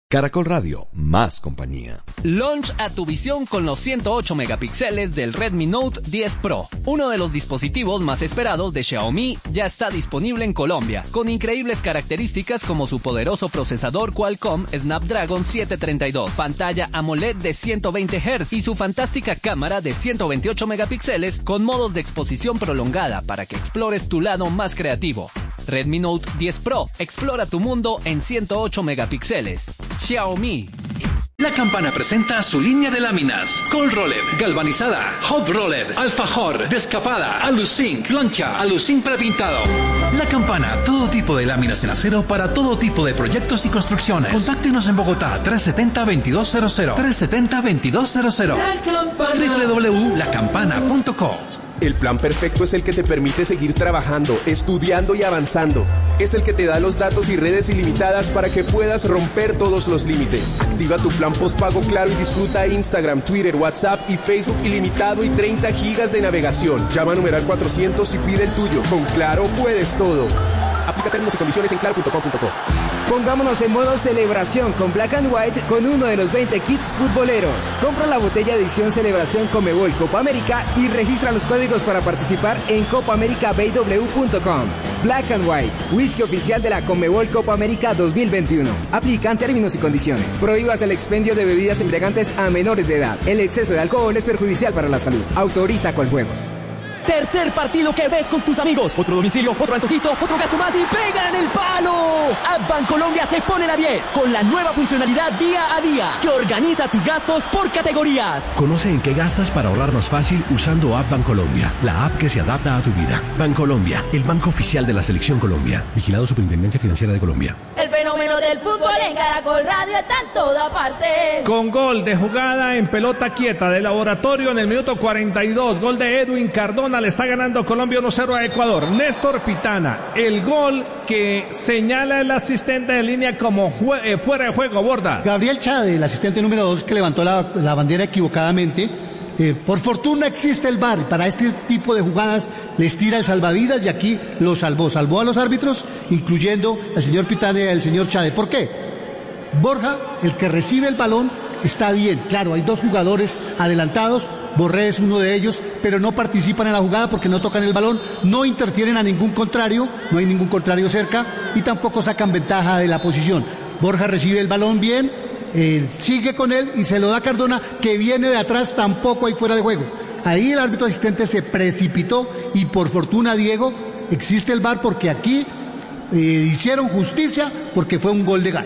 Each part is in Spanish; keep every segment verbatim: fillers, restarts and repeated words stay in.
Caracol Radio, más compañía. Launch a tu visión con los ciento ocho megapíxeles del Redmi Note diez Pro. Uno de los dispositivos más esperados de Xiaomi ya está disponible en Colombia, con increíbles características como su poderoso procesador Qualcomm Snapdragon setecientos treinta y dos, pantalla AMOLED de ciento veinte hercios y su fantástica cámara de ciento veintiocho megapíxeles con modos de exposición prolongada para que explores tu lado más creativo. Redmi Note diez Pro, explora tu mundo en ciento ocho megapíxeles. Xiaomi. La Campana presenta su línea de láminas: Cold Rolled, galvanizada, Hot Rolled, Alfajor, descapada, Aluzinc, plancha, Aluzinc prepintado. La Campana, todo tipo de láminas en acero para todo tipo de proyectos y construcciones. Contáctenos en Bogotá, tres setenta, veintidós cero cero, tres setenta, veintidós cero cero. doble u doble u doble u punto la campana punto com. El plan perfecto es el que te permite seguir trabajando, estudiando y avanzando. Es el que te da los datos y redes ilimitadas para que puedas romper todos los límites. Activa tu plan postpago Claro y disfruta Instagram, Twitter, WhatsApp y Facebook ilimitado y treinta gigas de navegación. Llama a numeral cuatrocientos y pide el tuyo. Con Claro puedes todo. Aplica términos y condiciones en claro punto com punto co. Pongámonos en modo celebración con Black and White con uno de los veinte kits futboleros. Compra la botella edición celebración Conmebol Copa América y registra los códigos para participar en copa américa b w punto com. Black and White, whisky oficial de la Conmebol Copa América dos mil veintiuno. Aplican términos y condiciones. Prohíbas el expendio de bebidas embriagantes a menores de edad. El exceso de alcohol es perjudicial para la salud. Autoriza Coljuegos. Tercer partido que ves con tus amigos. Otro domicilio, otro antojito, otro gasto más y pegan el palo. App Bancolombia se pone la diez con la nueva funcionalidad día a día que organiza tus gastos por categorías. Conoce en qué gastas para ahorrar más fácil usando App Bancolombia, la app que se adapta a tu vida. Bancolombia, el banco oficial de la Selección Colombia. Vigilado Superintendencia Financiera de Colombia. El fenómeno del fútbol en Caracol Radio está en toda parte. Con gol de jugada en pelota quieta de Laboratorio en el minuto cuarenta y dos. Gol de Edwin Cardona. Le está ganando Colombia uno cero a Ecuador. Néstor Pitana, el gol que señala el asistente de línea como jue- eh, fuera de juego, Borda. Gabriel Chade, el asistente número dos, que levantó la, la bandera equivocadamente. Eh, por fortuna existe el V A R. Para este tipo de jugadas les tira el salvavidas y aquí lo salvó. Salvó a los árbitros, incluyendo al señor Pitana y al señor Chade. ¿Por qué? Borja, el que recibe el balón, está bien. Claro, hay dos jugadores adelantados. Borré es uno de ellos, pero no participan en la jugada porque no tocan el balón, no interfieren a ningún contrario, no hay ningún contrario cerca y tampoco sacan ventaja de la posición. Borja recibe el balón bien, eh, sigue con él y se lo da a Cardona, que viene de atrás, tampoco hay fuera de juego. Ahí el árbitro asistente se precipitó y por fortuna, Diego, existe el V A R porque aquí eh, hicieron justicia porque fue un gol legal.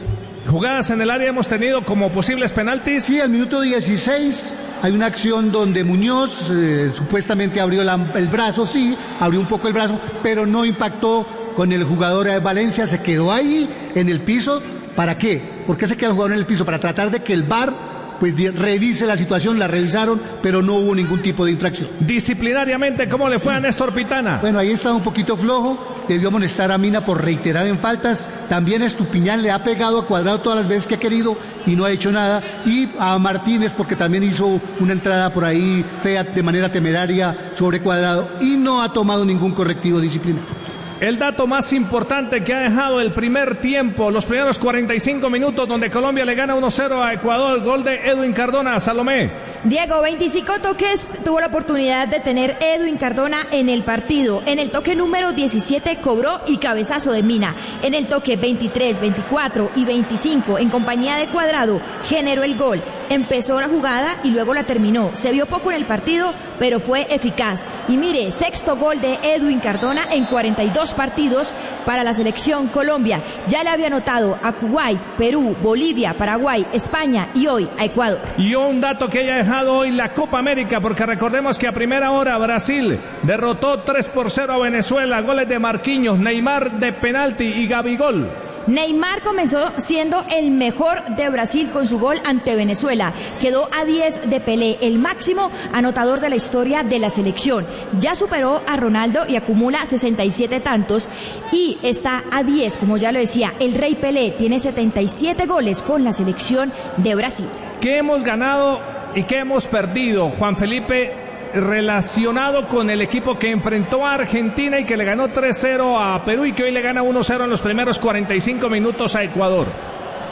Jugadas en el área hemos tenido como posibles penaltis. Sí, al minuto dieciséis hay una acción donde Muñoz eh, supuestamente abrió la, el brazo, sí, abrió un poco el brazo, pero no impactó con el jugador de Valencia, se quedó ahí en el piso. ¿Para qué? ¿Por qué se queda el jugador en el piso? Para tratar de que el V A R pues revise la situación, la revisaron, pero no hubo ningún tipo de infracción. Disciplinariamente, ¿cómo le fue a Néstor Pitana? Bueno, ahí está un poquito flojo, debió amonestar a Mina por reiterar en faltas, también a Estupiñán le ha pegado a Cuadrado todas las veces que ha querido y no ha hecho nada, y a Martínez porque también hizo una entrada por ahí fea de manera temeraria sobre Cuadrado y no ha tomado ningún correctivo disciplinario. El dato más importante que ha dejado el primer tiempo, los primeros cuarenta y cinco minutos donde Colombia le gana uno cero a Ecuador, gol de Edwin Cardona. Salomé. Diego, veinticinco toques tuvo la oportunidad de tener Edwin Cardona en el partido. En el toque número diecisiete cobró y cabezazo de Mina. En el toque veintitrés, veinticuatro y veinticinco en compañía de Cuadrado generó el gol. Empezó la jugada y luego la terminó. Se vio poco en el partido, pero fue eficaz. Y mire, sexto gol de Edwin Cardona en cuarenta y dos partidos para la selección Colombia. Ya le había anotado a Kuwait, Perú, Bolivia, Paraguay, España y hoy a Ecuador. Y un dato que haya dejado hoy la Copa América, porque recordemos que a primera hora Brasil derrotó tres por cero a Venezuela, goles de Marquinhos, Neymar de penalti y Gabigol. Neymar comenzó siendo el mejor de Brasil con su gol ante Venezuela. Quedó a diez de Pelé, el máximo anotador de la historia de la selección. Ya superó a Ronaldo y acumula sesenta y siete tantos y está a diez, como ya lo decía, el Rey Pelé tiene setenta y siete goles con la selección de Brasil. ¿Qué hemos ganado y qué hemos perdido, Juan Felipe, relacionado con el equipo que enfrentó a Argentina y que le ganó tres cero a Perú y que hoy le gana uno cero en los primeros cuarenta y cinco minutos a Ecuador?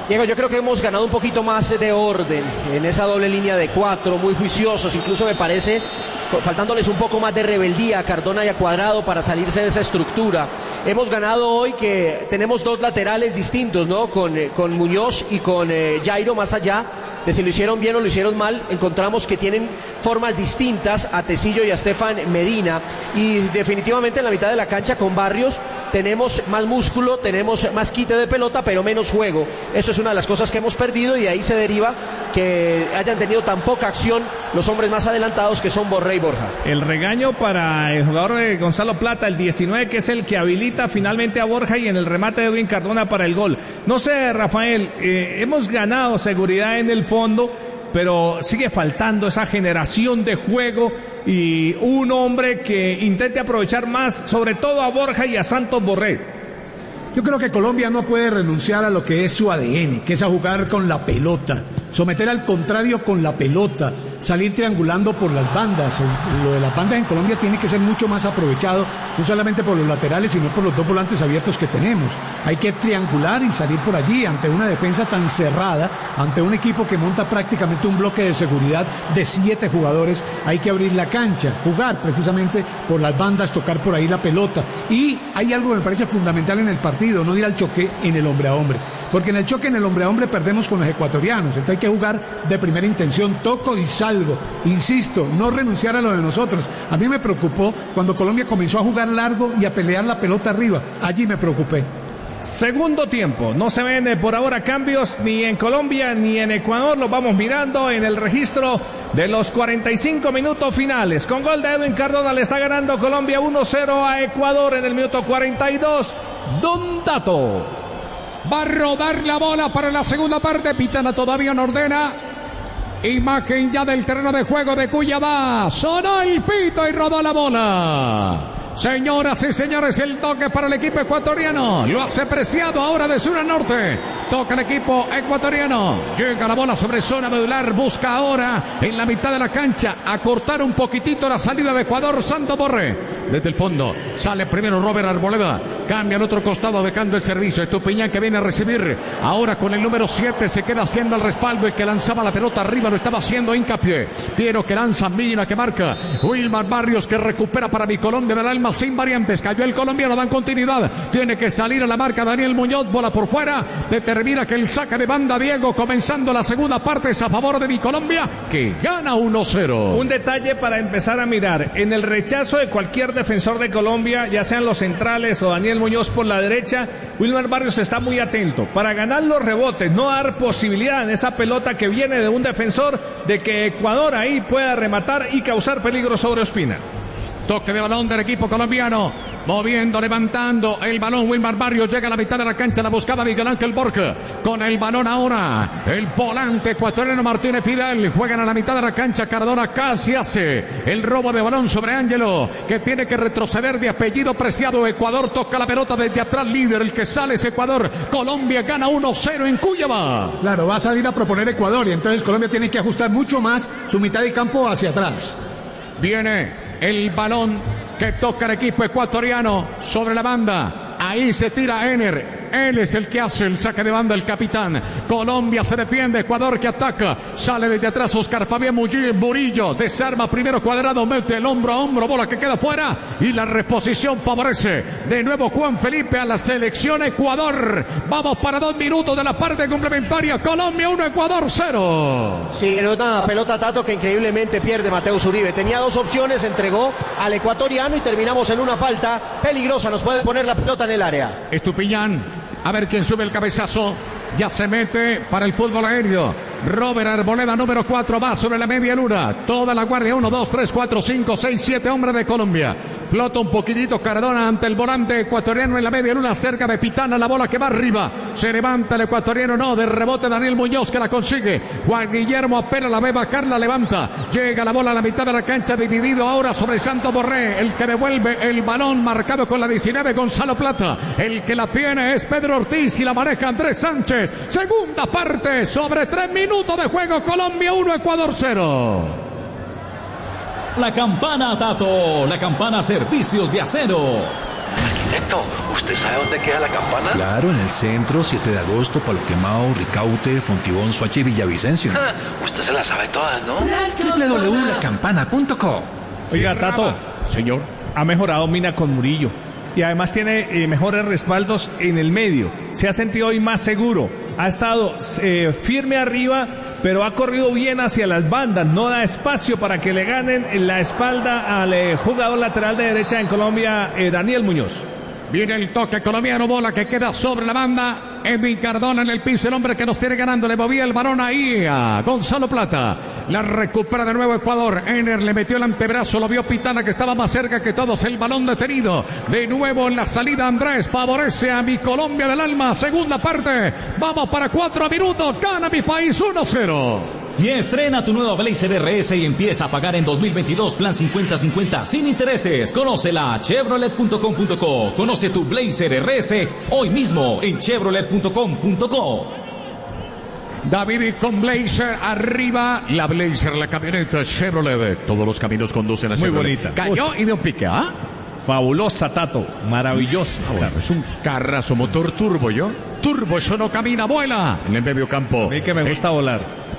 Diego, yo creo que hemos ganado un poquito más de orden en esa doble línea de cuatro, muy juiciosos, incluso me parece, faltándoles un poco más de rebeldía a Cardona y a Cuadrado para salirse de esa estructura. Hemos ganado hoy que tenemos dos laterales distintos, ¿no? Con, con Muñoz y con eh, Jairo, más allá de si lo hicieron bien o lo hicieron mal, encontramos que tienen formas distintas a Tecillo y a Estefan Medina, y definitivamente en la mitad de la cancha con Barrios tenemos más músculo, tenemos más quite de pelota, pero menos juego. Eso es una de las cosas que hemos perdido, y de ahí se deriva que hayan tenido tan poca acción los hombres más adelantados, que son Borré y Borja. El regaño para el jugador de Gonzalo Plata, el diecinueve, que es el que habilita finalmente a Borja, y en el remate de Edwin Cardona para el gol. No sé, Rafael, eh, hemos ganado seguridad en el fondo, pero sigue faltando esa generación de juego y un hombre que intente aprovechar más, sobre todo a Borja y a Santos Borré. Yo creo que Colombia no puede renunciar a lo que es su A D N, que es a jugar con la pelota, someter al contrario con la pelota, salir triangulando por las bandas. Lo de las bandas en Colombia tiene que ser mucho más aprovechado, no solamente por los laterales, sino por los dos volantes abiertos que tenemos. Hay que triangular y salir por allí ante una defensa tan cerrada, ante un equipo que monta prácticamente un bloque de seguridad de siete jugadores. Hay que abrir la cancha, jugar precisamente por las bandas, tocar por ahí la pelota. Y hay algo que me parece fundamental en el partido, no ir al choque en el hombre a hombre, porque en el choque en el hombre a hombre perdemos con los ecuatorianos. Entonces hay que jugar de primera intención, toco y salgo, insisto, no renunciar a lo de nosotros. A mí me preocupó cuando Colombia comenzó a jugar largo y a pelear la pelota arriba, allí me preocupé. Segundo tiempo, no se ven eh, por ahora cambios ni en Colombia ni en Ecuador, los vamos mirando en el registro de los cuarenta y cinco minutos finales. Con gol de Edwin Cardona le está ganando Colombia uno cero a Ecuador en el minuto cuarenta y dos. Don Dato. Va a rodar la bola para la segunda parte, Pitana todavía no ordena. Imagen ya del terreno de juego de Cuyabá, sonó el pito y rodó la bola. Señoras y señores, el toque para el equipo ecuatoriano. Lo hace Preciado ahora de sur a norte. Toca el equipo ecuatoriano. Llega la bola sobre zona medular. Busca ahora en la mitad de la cancha a cortar un poquitito la salida de Ecuador. Santos Borré. Desde el fondo sale primero Robert Arboleda. Cambia al otro costado dejando el servicio. Estupiñán que viene a recibir. Ahora con el número siete se queda haciendo el respaldo. El que lanzaba la pelota arriba lo estaba haciendo hincapié. Piero que lanza, Mina que marca. Wilmar Barrios que recupera para mi Colombia del alma. Sin variantes, cayó el colombiano, dan continuidad, tiene que salir a la marca Daniel Muñoz, bola por fuera, determina que el saque de banda Diego, comenzando la segunda parte, es a favor de mi Colombia, que gana uno cero. Un detalle para empezar a mirar, en el rechazo de cualquier defensor de Colombia, ya sean los centrales o Daniel Muñoz por la derecha, Wilmar Barrios está muy atento, para ganar los rebotes, no dar posibilidad en esa pelota que viene de un defensor, de que Ecuador ahí pueda rematar y causar peligro sobre Ospina. Toque de balón del equipo colombiano. Moviendo, levantando el balón. Wilmar Barrios llega a la mitad de la cancha. La buscaba Miguel Ángel Borja. Con el balón ahora. El volante ecuatoriano Martínez Fidel. Juegan a la mitad de la cancha. Cardona casi hace el robo de balón sobre Ángelo, que tiene que retroceder de apellido Preciado. Ecuador toca la pelota desde atrás. Líder. El que sale es Ecuador. Colombia gana uno cero en Cuyabá. Claro, va a salir a proponer Ecuador. Y entonces Colombia tiene que ajustar mucho más su mitad de campo hacia atrás. Viene el balón que toca el equipo ecuatoriano sobre la banda. Ahí se tira Ener. Él es el que hace el saque de banda, el capitán. Colombia se defiende, Ecuador que ataca. Sale desde atrás Oscar Fabián Murillo. Desarma primero Cuadrado, mete el hombro a hombro, bola que queda fuera. Y la reposición favorece de nuevo Juan Felipe a la selección Ecuador. Vamos para dos minutos de la parte complementaria. Colombia uno, Ecuador cero. Sí, en una pelota Tato que increíblemente pierde Mateus Uribe. Tenía dos opciones, entregó al ecuatoriano y terminamos en una falta peligrosa. Nos puede poner la pelota en el área. Estupiñán. A ver quién sube el cabezazo. Ya se mete para el fútbol aéreo. Robert Arboleda, número cuatro, va sobre la media luna. Toda la guardia, uno, dos, tres, cuatro, cinco, seis, siete hombres de Colombia. Flota un poquitito Cardona ante el volante ecuatoriano en la media luna, cerca de Pitana, la bola que va arriba. Se levanta el ecuatoriano, no, de rebote Daniel Muñoz que la consigue. Juan Guillermo apenas la ve bajar, la levanta. Llega la bola a la mitad de la cancha, dividido ahora sobre Santos Borré. El que devuelve el balón marcado con la diecinueve, Gonzalo Plata. El que la tiene es Pedro Ortiz y la maneja Andrés Sánchez. Segunda parte, sobre tres minutos de juego, Colombia uno, Ecuador cero. La campana Tato, la campana Servicios de Acero. Arquitecto, ¿usted sabe dónde queda la campana? Claro, en el centro, siete de agosto, Palo Quemado, Ricaute, Fontibón, Soacha y Villavicencio. Ah, usted se las sabe todas, ¿no? doble u doble u doble u punto la campana punto co. Oiga, Tato. Señor. Ha mejorado Mina con Murillo. Y además tiene eh, mejores respaldos en el medio. Se ha sentido hoy más seguro. Ha estado eh, firme arriba, pero ha corrido bien hacia las bandas. No da espacio para que le ganen en la espalda al eh, jugador lateral de derecha en Colombia, eh, Daniel Muñoz. Viene el toque colombiano, bola que queda sobre la banda. Edwin Cardona en el piso, el hombre que nos tiene ganando. Le movía el balón ahí a Gonzalo Plata. La recupera de nuevo Ecuador. Ener le metió el antebrazo, lo vio Pitana que estaba más cerca que todos. El balón detenido. De nuevo en la salida Andrés. Favorece a mi Colombia del alma. Segunda parte. Vamos para cuatro minutos. Gana mi país uno cero. Y estrena tu nueva Blazer R S y empieza a pagar en dos mil veintidós plan cincuenta cincuenta sin intereses. Conócela chevrolet punto com punto co. Conoce tu Blazer R S hoy mismo en chevrolet punto com punto co. David con Blazer arriba. La Blazer, la camioneta Chevrolet. Todos los caminos conducen a Muy Chevrolet. bonita. Cayó y de un pique, ¿ah? Fabulosa, Tato. Maravilloso. Ah, bueno, es un carrazo motor turbo, ¿yo? Turbo, eso no camina, vuela. En el medio campo. A mí que me gusta eh, volar.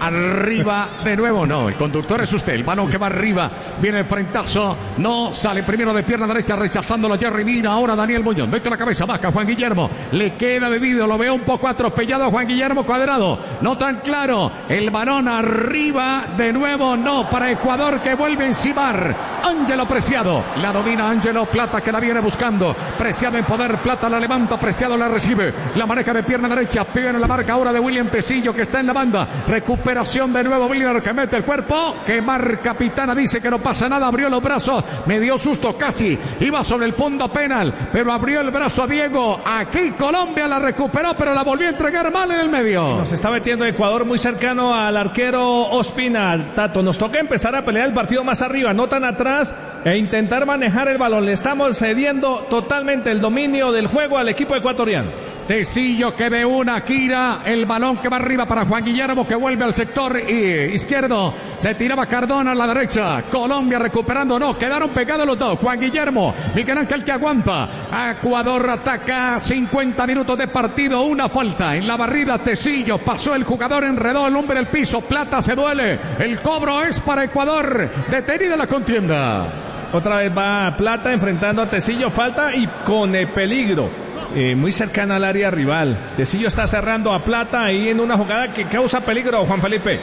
Arriba de nuevo, no, el conductor es usted, el balón que va arriba, viene el frentazo, no, sale primero de pierna derecha rechazándolo Jerry Mina, ahora Daniel Muñoz, mete la cabeza, baja Juan Guillermo, le queda bebido, lo veo un poco atropellado a Juan Guillermo Cuadrado, no tan claro, el balón arriba de nuevo, no, para Ecuador que vuelve a encimar, Ángelo Preciado, la domina Ángelo Plata que la viene buscando, Preciado en poder, Plata la levanta, Preciado la recibe, la maneja de pierna derecha, pega en la marca ahora de William Tecillo que está en la banda, recupera Operación de nuevo William que mete el cuerpo, que marca Pitana, dice que no pasa nada, abrió los brazos, me dio susto casi, iba sobre el punto penal, pero abrió el brazo a Diego, aquí Colombia la recuperó, pero la volvió a entregar mal en el medio. Nos está metiendo Ecuador muy cercano al arquero Ospina, Tato, nos toca empezar a pelear el partido más arriba, no tan atrás, e intentar manejar el balón, le estamos cediendo totalmente el dominio del juego al equipo ecuatoriano. Tecillo que de una gira, el balón que va arriba para Juan Guillermo que vuelve al sector izquierdo, se tiraba Cardona a la derecha, Colombia recuperando, no, quedaron pegados los dos, Juan Guillermo, Miguel Ángel que aguanta, Ecuador ataca, cincuenta minutos de partido, una falta en la barrida, Tecillo, pasó el jugador, enredó el hombre el piso, Plata se duele, el cobro es para Ecuador, detenida la contienda. Otra vez va Plata enfrentando a Tecillo, falta y con el peligro. Eh, muy cercana al área rival. Tecillo está cerrando a Plata ahí en una jugada que causa peligro, Juan Felipe.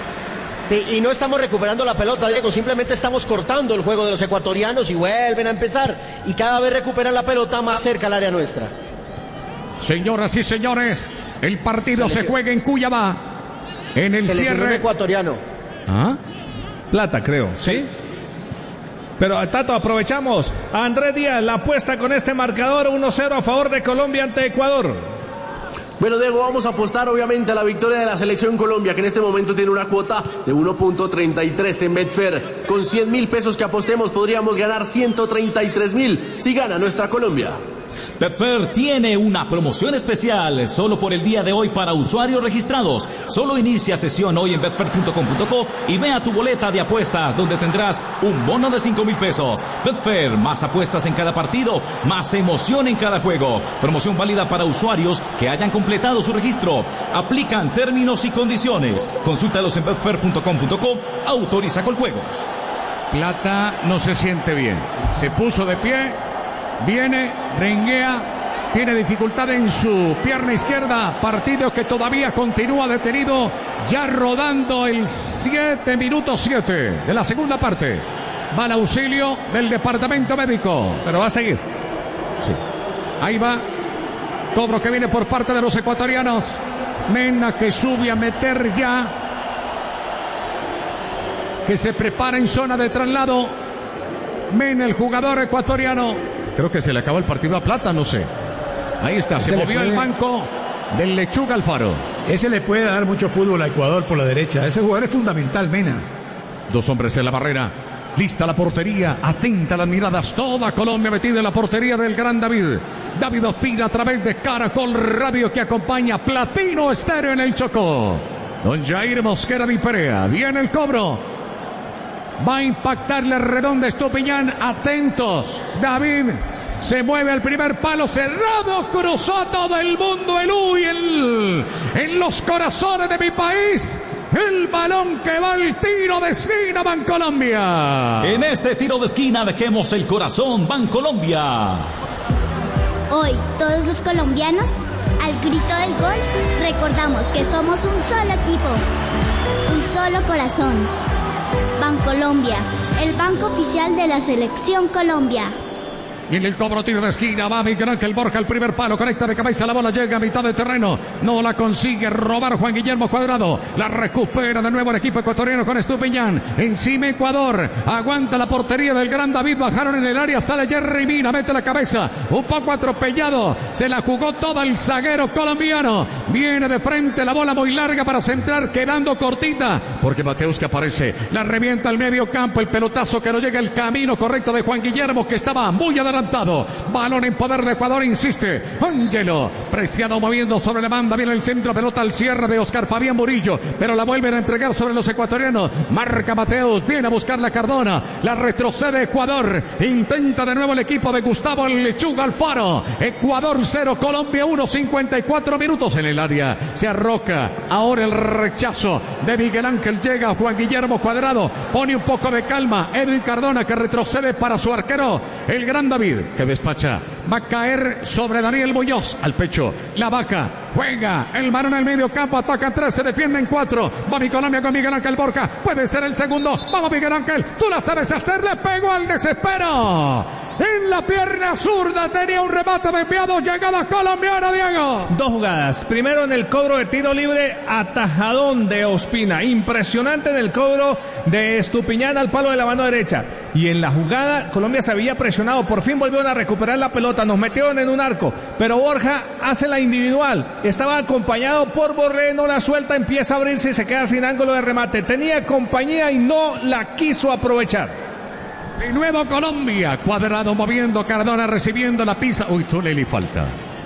Sí, y no estamos recuperando la pelota, Diego, simplemente estamos cortando el juego de los ecuatorianos y vuelven a empezar. Y cada vez recuperan la pelota más cerca al área nuestra. Señoras y señores, el partido se, se juega en Cuyabá. En el se cierre ecuatoriano. ¿Ah? Plata, creo, ¿sí? ¿sí? Pero, Tato, aprovechamos. A Andrés Díaz, la apuesta con este marcador uno cero a favor de Colombia ante Ecuador. Bueno, Diego, vamos a apostar obviamente a la victoria de la selección Colombia, que en este momento tiene una cuota de uno punto treinta y tres en Betfair. Con cien mil pesos que apostemos podríamos ganar ciento treinta y tres mil si gana nuestra Colombia. Betfair tiene una promoción especial solo por el día de hoy para usuarios registrados. Solo inicia sesión hoy en betfair punto com punto co y vea tu boleta de apuestas donde tendrás un bono de cinco mil pesos. Betfair, más apuestas en cada partido, más emoción en cada juego. Promoción válida para usuarios que hayan completado su registro. Aplican términos y condiciones. Consúltalos en betfair punto com punto co. Autoriza con juegos. Plata no se siente bien. Se puso de pie. Viene, renguea, tiene dificultad en su pierna izquierda, partido que todavía continúa detenido, ya rodando el siete minutos siete de la segunda parte. Va al auxilio del departamento médico. Pero va a seguir. Sí. Ahí va, cobro que viene por parte de los ecuatorianos. Mena que sube a meter ya, que se prepara en zona de traslado. Mena, el jugador ecuatoriano. Creo que se le acabó el partido a Plata, no sé. Ahí está, se, se movió puede... el banco del Lechuga Alfaro. Ese le puede dar mucho fútbol a Ecuador por la derecha. Ese jugador es fundamental, Mena. Dos hombres en la barrera. Lista la portería, atenta las miradas. Toda Colombia metida en la portería del gran David. David Ospina a través de Caracol Radio que acompaña Platino Estéreo en el Chocó. Don Jair Mosquera de Perea. Viene el cobro. Va a impactarle redonda Estupiñán. Atentos. David Se mueve al primer palo cerrado. Cruzó todo el mundo el uy el, en los corazones de mi país. El balón que va al tiro de esquina, Bancolombia. En este tiro de esquina dejemos el corazón, Bancolombia. Hoy, todos los colombianos, al grito del gol, recordamos que somos un solo equipo, un solo corazón. Bancolombia, el banco oficial de la Selección Colombia. Y en el cobro tiro de esquina va Miguel Ángel Borja, el primer palo, conecta de cabeza, la bola llega a mitad de terreno, no la consigue robar Juan Guillermo Cuadrado, la recupera de nuevo el equipo ecuatoriano con Estupiñán, encima Ecuador, aguanta la portería del gran David, bajaron en el área, sale Jerry Mina, mete la cabeza, un poco atropellado, se la jugó todo el zaguero colombiano, viene de frente la bola muy larga para centrar, quedando cortita, porque Mateus que aparece, la revienta al medio campo, el pelotazo que no llega el camino correcto de Juan Guillermo, que estaba muy adelantado. Balón en poder de Ecuador, insiste Ángelo Preciado moviendo sobre la banda, viene el centro, pelota al cierre de Oscar Fabián Murillo, pero la vuelven a entregar sobre los ecuatorianos. Marca Mateus, viene a buscar la Cardona, la retrocede Ecuador, intenta de nuevo el equipo de Gustavo el Lechuga Alfaro. Ecuador cero, Colombia uno, cincuenta y cuatro minutos en el área, se arroca ahora el rechazo de Miguel Ángel, llega Juan Guillermo Cuadrado, pone un poco de calma Edwin Cardona, que retrocede para su arquero, el gran David, que despacha, va a caer sobre Daniel Muñoz, al pecho, la vaca, juega, el varón en el medio campo, ataca tres, se defiende en cuatro, va mi Colombia con Miguel Ángel Borja, puede ser el segundo, vamos Miguel Ángel, tú la sabes hacer, le pegó al desespero, en la pierna zurda tenía un remate desviado, llegada colombiana, Diego. Dos jugadas, primero en el cobro de tiro libre, atajadón de Ospina, impresionante en el cobro de Estupiñán al palo de la mano derecha, y en la jugada Colombia se había presionado, por fin volvieron a recuperar la pelota, nos metieron en un arco, pero Borja hace la individual, estaba acompañado por Borré, no la suelta, empieza a abrirse y se queda sin ángulo de remate, tenía compañía y no la quiso aprovechar. De nuevo Colombia, Cuadrado moviendo, Cardona recibiendo la pisa, uy, Tuleli falta,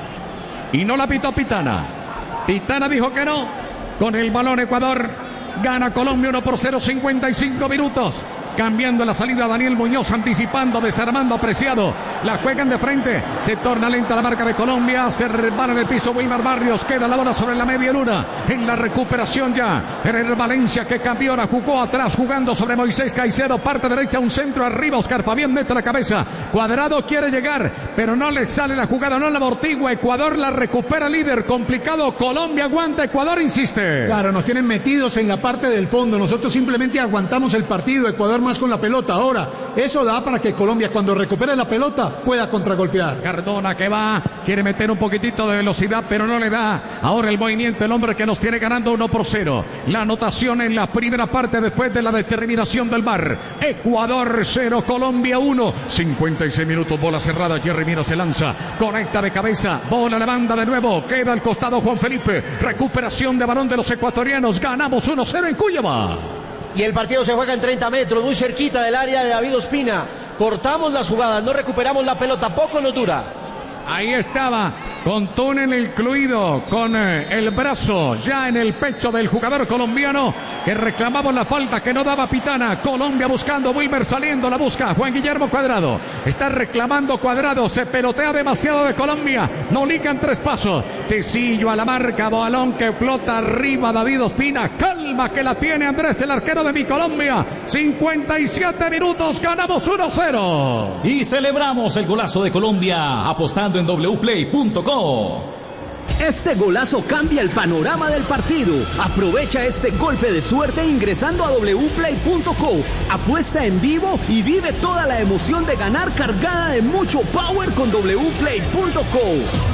y no la pitó Pitana, Pitana dijo que no, con el balón Ecuador, gana Colombia uno por cero, cincuenta y cinco minutos. Cambiando la salida Daniel Muñoz, anticipando, desarmando Preciado, la juegan de frente, se torna lenta la marca de Colombia, se repara en el piso Wilmar Barrios, queda la bola sobre la media luna, en la recuperación ya, en el Valencia que cambió, la jugó atrás, jugando sobre Moisés Caicedo, parte derecha, un centro arriba, Oscar Fabián mete la cabeza, Cuadrado quiere llegar, pero no le sale la jugada, no la amortigua, Ecuador la recupera líder, complicado, Colombia aguanta, Ecuador insiste. Claro, nos tienen metidos en la parte del fondo, nosotros simplemente aguantamos el partido, Ecuador más con la pelota. Ahora, eso da para que Colombia, cuando recupere la pelota, pueda contragolpear. Cardona que va, quiere meter un poquitito de velocidad, pero no le da. Ahora el movimiento, el hombre que nos tiene ganando uno por cero. La anotación en la primera parte después de la determinación del V A R. Ecuador cero, Colombia uno. cincuenta y seis minutos, bola cerrada. Jerry Mina se lanza, conecta de cabeza, bola a la banda de nuevo. Queda al costado Juan Felipe. Recuperación de balón de los ecuatorianos. Ganamos uno cero en Cuyabá. Y el partido se juega en treinta metros, muy cerquita del área de David Ospina. Cortamos las jugadas, no recuperamos la pelota, poco nos dura. Ahí estaba, con túnel incluido, con eh, el brazo ya en el pecho del jugador colombiano que reclamaba la falta que no daba Pitana. Colombia buscando, Wilmer saliendo, la busca Juan Guillermo Cuadrado. Está reclamando Cuadrado, se pelotea demasiado de Colombia, no ligan tres pasos. Tecillo a la marca, balón que flota arriba David Ospina. Calma que la tiene Andrés, el arquero de mi Colombia. cincuenta y siete minutos, ganamos uno cero. Y celebramos el golazo de Colombia apostando en doble u play punto com. Este golazo cambia el panorama del partido. Aprovecha este golpe de suerte ingresando a doble u play punto com. Apuesta en vivo y vive toda la emoción de ganar cargada de mucho power con doble u play punto com.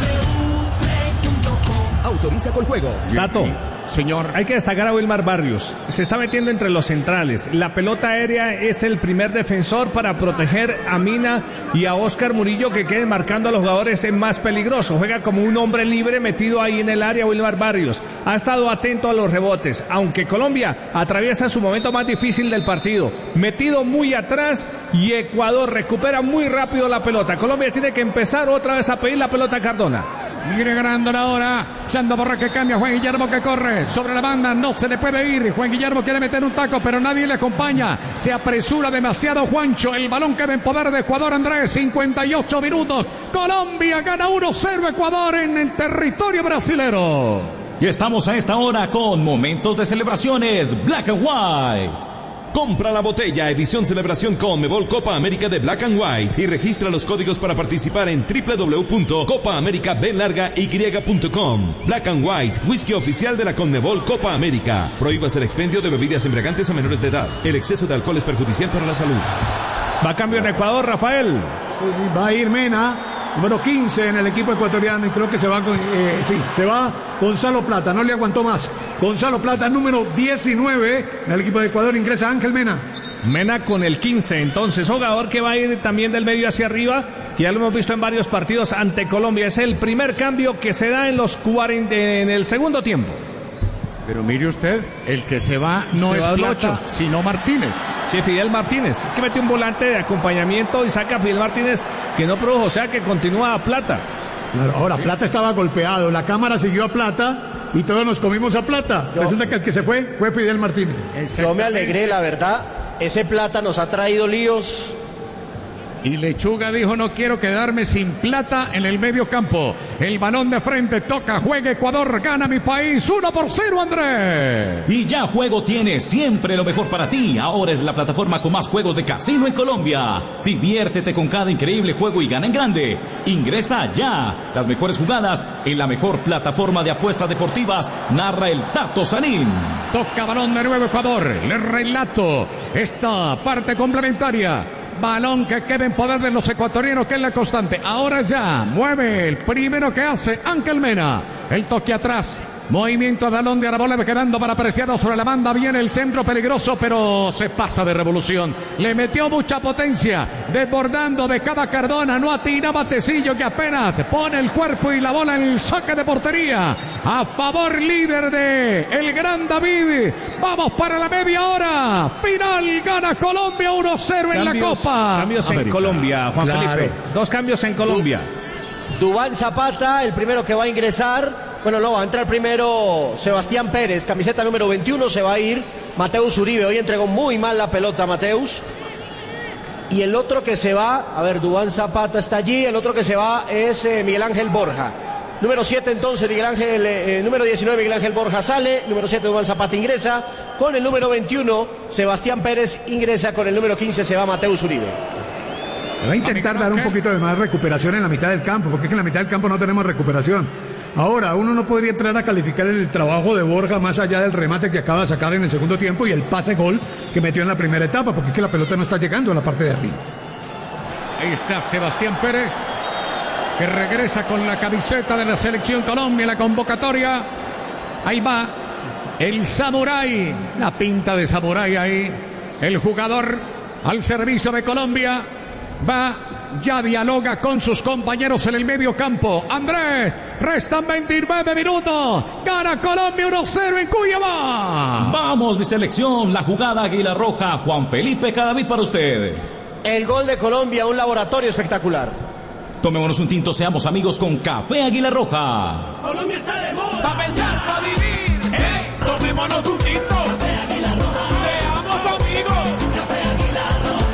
Autoriza con juego. Tato. Señor. Hay que destacar a Wilmar Barrios. Se está metiendo entre los centrales. La pelota aérea es el primer defensor para proteger a Mina y a Oscar Murillo, que queden marcando a los jugadores más peligrosos. Juega como un hombre libre metido ahí en el área Wilmar Barrios. Ha estado atento a los rebotes. Aunque Colombia atraviesa su momento más difícil del partido. Metido muy atrás y Ecuador recupera muy rápido la pelota. Colombia tiene que empezar otra vez a pedir la pelota a Cardona. Viene ganando ahora. Yando Borra que cambia. Juan Guillermo que corre sobre la banda. No se le puede ir. Juan Guillermo quiere meter un taco, pero nadie le acompaña. Se apresura demasiado Juancho. El balón queda en poder de Ecuador, Andrés. cincuenta y ocho minutos. Colombia gana uno cero Ecuador en el territorio brasilero. Y estamos a esta hora con momentos de celebraciones Black and White. Compra la botella edición celebración Conmebol Copa América de Black and White y registra los códigos para participar en doble u doble u doble u punto copa américa b larga y punto com. Black and White, whisky oficial de la Conmebol Copa América. Prohíbas el expendio de bebidas embriagantes a menores de edad. El exceso de alcohol es perjudicial para la salud. Va a cambio en Ecuador, Rafael. Sí, va a ir Mena, número quince en el equipo ecuatoriano, y creo que se va con, eh, sí, se va Gonzalo Plata, no le aguantó más. Gonzalo Plata, número diecinueve en el equipo de Ecuador, ingresa Ángel Mena. Mena con el quince, entonces, jugador que va a ir también del medio hacia arriba, que ya lo hemos visto en varios partidos ante Colombia. Es el primer cambio que se da en los cuarenta, en el segundo tiempo. Pero mire usted, el que se va no se es va Plata, sino Martínez. Sí, Fidel Martínez. Es que mete un volante de acompañamiento y saca a Fidel Martínez, que no produjo, o sea que continúa a Plata. Claro, ahora, sí. Plata estaba golpeado, la cámara siguió a Plata y todos nos comimos a Plata. Yo, Resulta que el que se fue fue Fidel Martínez. Yo me alegré, la verdad. Ese Plata nos ha traído líos. Y Lechuga dijo, no quiero quedarme sin Plata en el medio campo. El balón de frente toca, juega Ecuador, gana mi país, uno por cero, Andrés. Y ya Juego tiene siempre lo mejor para ti. Ahora es la plataforma con más juegos de casino en Colombia. Diviértete con cada increíble juego y gana en grande. Ingresa ya. Las mejores jugadas en la mejor plataforma de apuestas deportivas, narra el Tato Sanín. Toca balón de nuevo Ecuador. Le relato esta parte complementaria. Balón que queda en poder de los ecuatorianos, que es la constante. Ahora ya mueve el primero que hace Ángel Mena. El toque atrás. Movimiento de balón de Arabola quedando para Preciado sobre la banda. Viene el centro peligroso, pero se pasa de revolución. Le metió mucha potencia. Desbordando de cada Cardona. No atinaba Tecillo, que apenas pone el cuerpo y la bola en el saque de portería. A favor líder de el Gran David. Vamos para la media hora. Final, gana Colombia uno cero en la Copa Cambios en América. Colombia, Juan Claro. Felipe. Dos cambios en Colombia. Duván Zapata, el primero que va a ingresar. Bueno, no, va a entrar primero Sebastián Pérez, camiseta número veintiuno, se va a ir Mateus Uribe. Hoy entregó muy mal la pelota Mateus. Y el otro que se va, a ver, Duván Zapata está allí, el otro que se va es eh, Miguel Ángel Borja. Número siete entonces, Miguel Ángel, eh, número diecinueve, Miguel Ángel Borja sale, número siete, Duván Zapata ingresa. Con el número veintiuno, Sebastián Pérez ingresa, con el número quince se va Mateus Uribe. Va a intentar dar un poquito de más recuperación en la mitad del campo, porque es que en la mitad del campo no tenemos recuperación. Ahora, uno no podría entrar a calificar el trabajo de Borja más allá del remate que acaba de sacar en el segundo tiempo y el pase gol que metió en la primera etapa, porque es que la pelota no está llegando a la parte de arriba. Ahí está Sebastián Pérez, que regresa con la camiseta de la Selección Colombia en la convocatoria. Ahí va el Samurái, la pinta de Samurái ahí. El jugador al servicio de Colombia va, ya dialoga con sus compañeros en el medio campo. Andrés, restan veintinueve minutos. Gana Colombia uno cero en Cuiabá. Vamos, mi selección, la jugada Águila Roja. Juan Felipe Cadavid para usted. El gol de Colombia, un laboratorio espectacular. Tomémonos un tinto, seamos amigos con Café Águila Roja. Colombia está de moda. Pa' pensar, pa' vivir. Hey, tomémonos un tinto. Café Águila Roja. Seamos amigos. Café Águila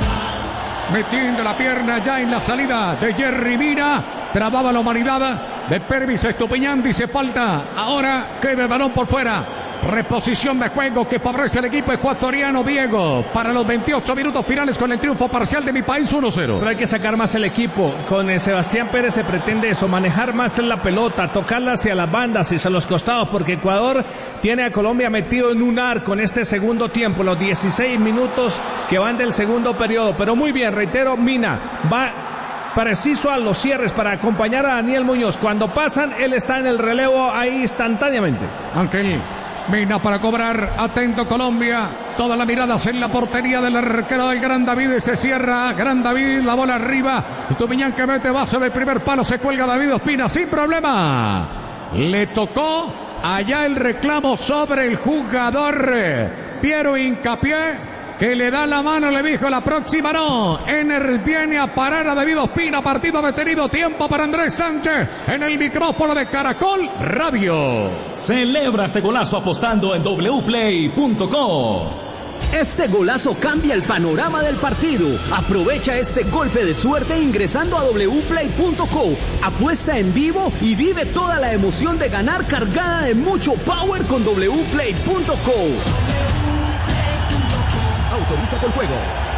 Roja. Metiendo la pierna ya en la salida de Jerry Mina. Trababa la humanidad de Pervis Estupiñán. Dice falta. Ahora queda el balón por fuera. Reposición de juego que favorece al equipo ecuatoriano, Diego, para los veintiocho minutos finales con el triunfo parcial de mi país uno cero. Pero hay que sacar más el equipo. Con eh, Sebastián Pérez se pretende eso, manejar más la pelota, tocarla hacia las bandas y hacia los costados, porque Ecuador tiene a Colombia metido en un arco en este segundo tiempo, los dieciséis minutos que van del segundo periodo. Pero muy bien, reitero, Mina va preciso a los cierres para acompañar a Daniel Muñoz. Cuando pasan, él está en el relevo ahí instantáneamente. Ángel Mina para cobrar, atento Colombia, todas las miradas en la portería del arquero del Gran David y se cierra Gran David, la bola arriba, Estupiñán que mete, va sobre el primer palo, se cuelga David Ospina sin problema, le tocó allá el reclamo sobre el jugador Piero Hincapié, que le da la mano, le dijo la próxima no. Ener viene a parar a David Ospina, partido detenido, tiempo para Andrés Sánchez en el micrófono de Caracol Radio. Celebra este golazo apostando en doble play punto com. Este golazo cambia el panorama del partido. Aprovecha este golpe de suerte ingresando a doble play punto co. Apuesta en vivo y vive toda la emoción de ganar cargada de mucho power con doble play punto co. Autoriza con juegos.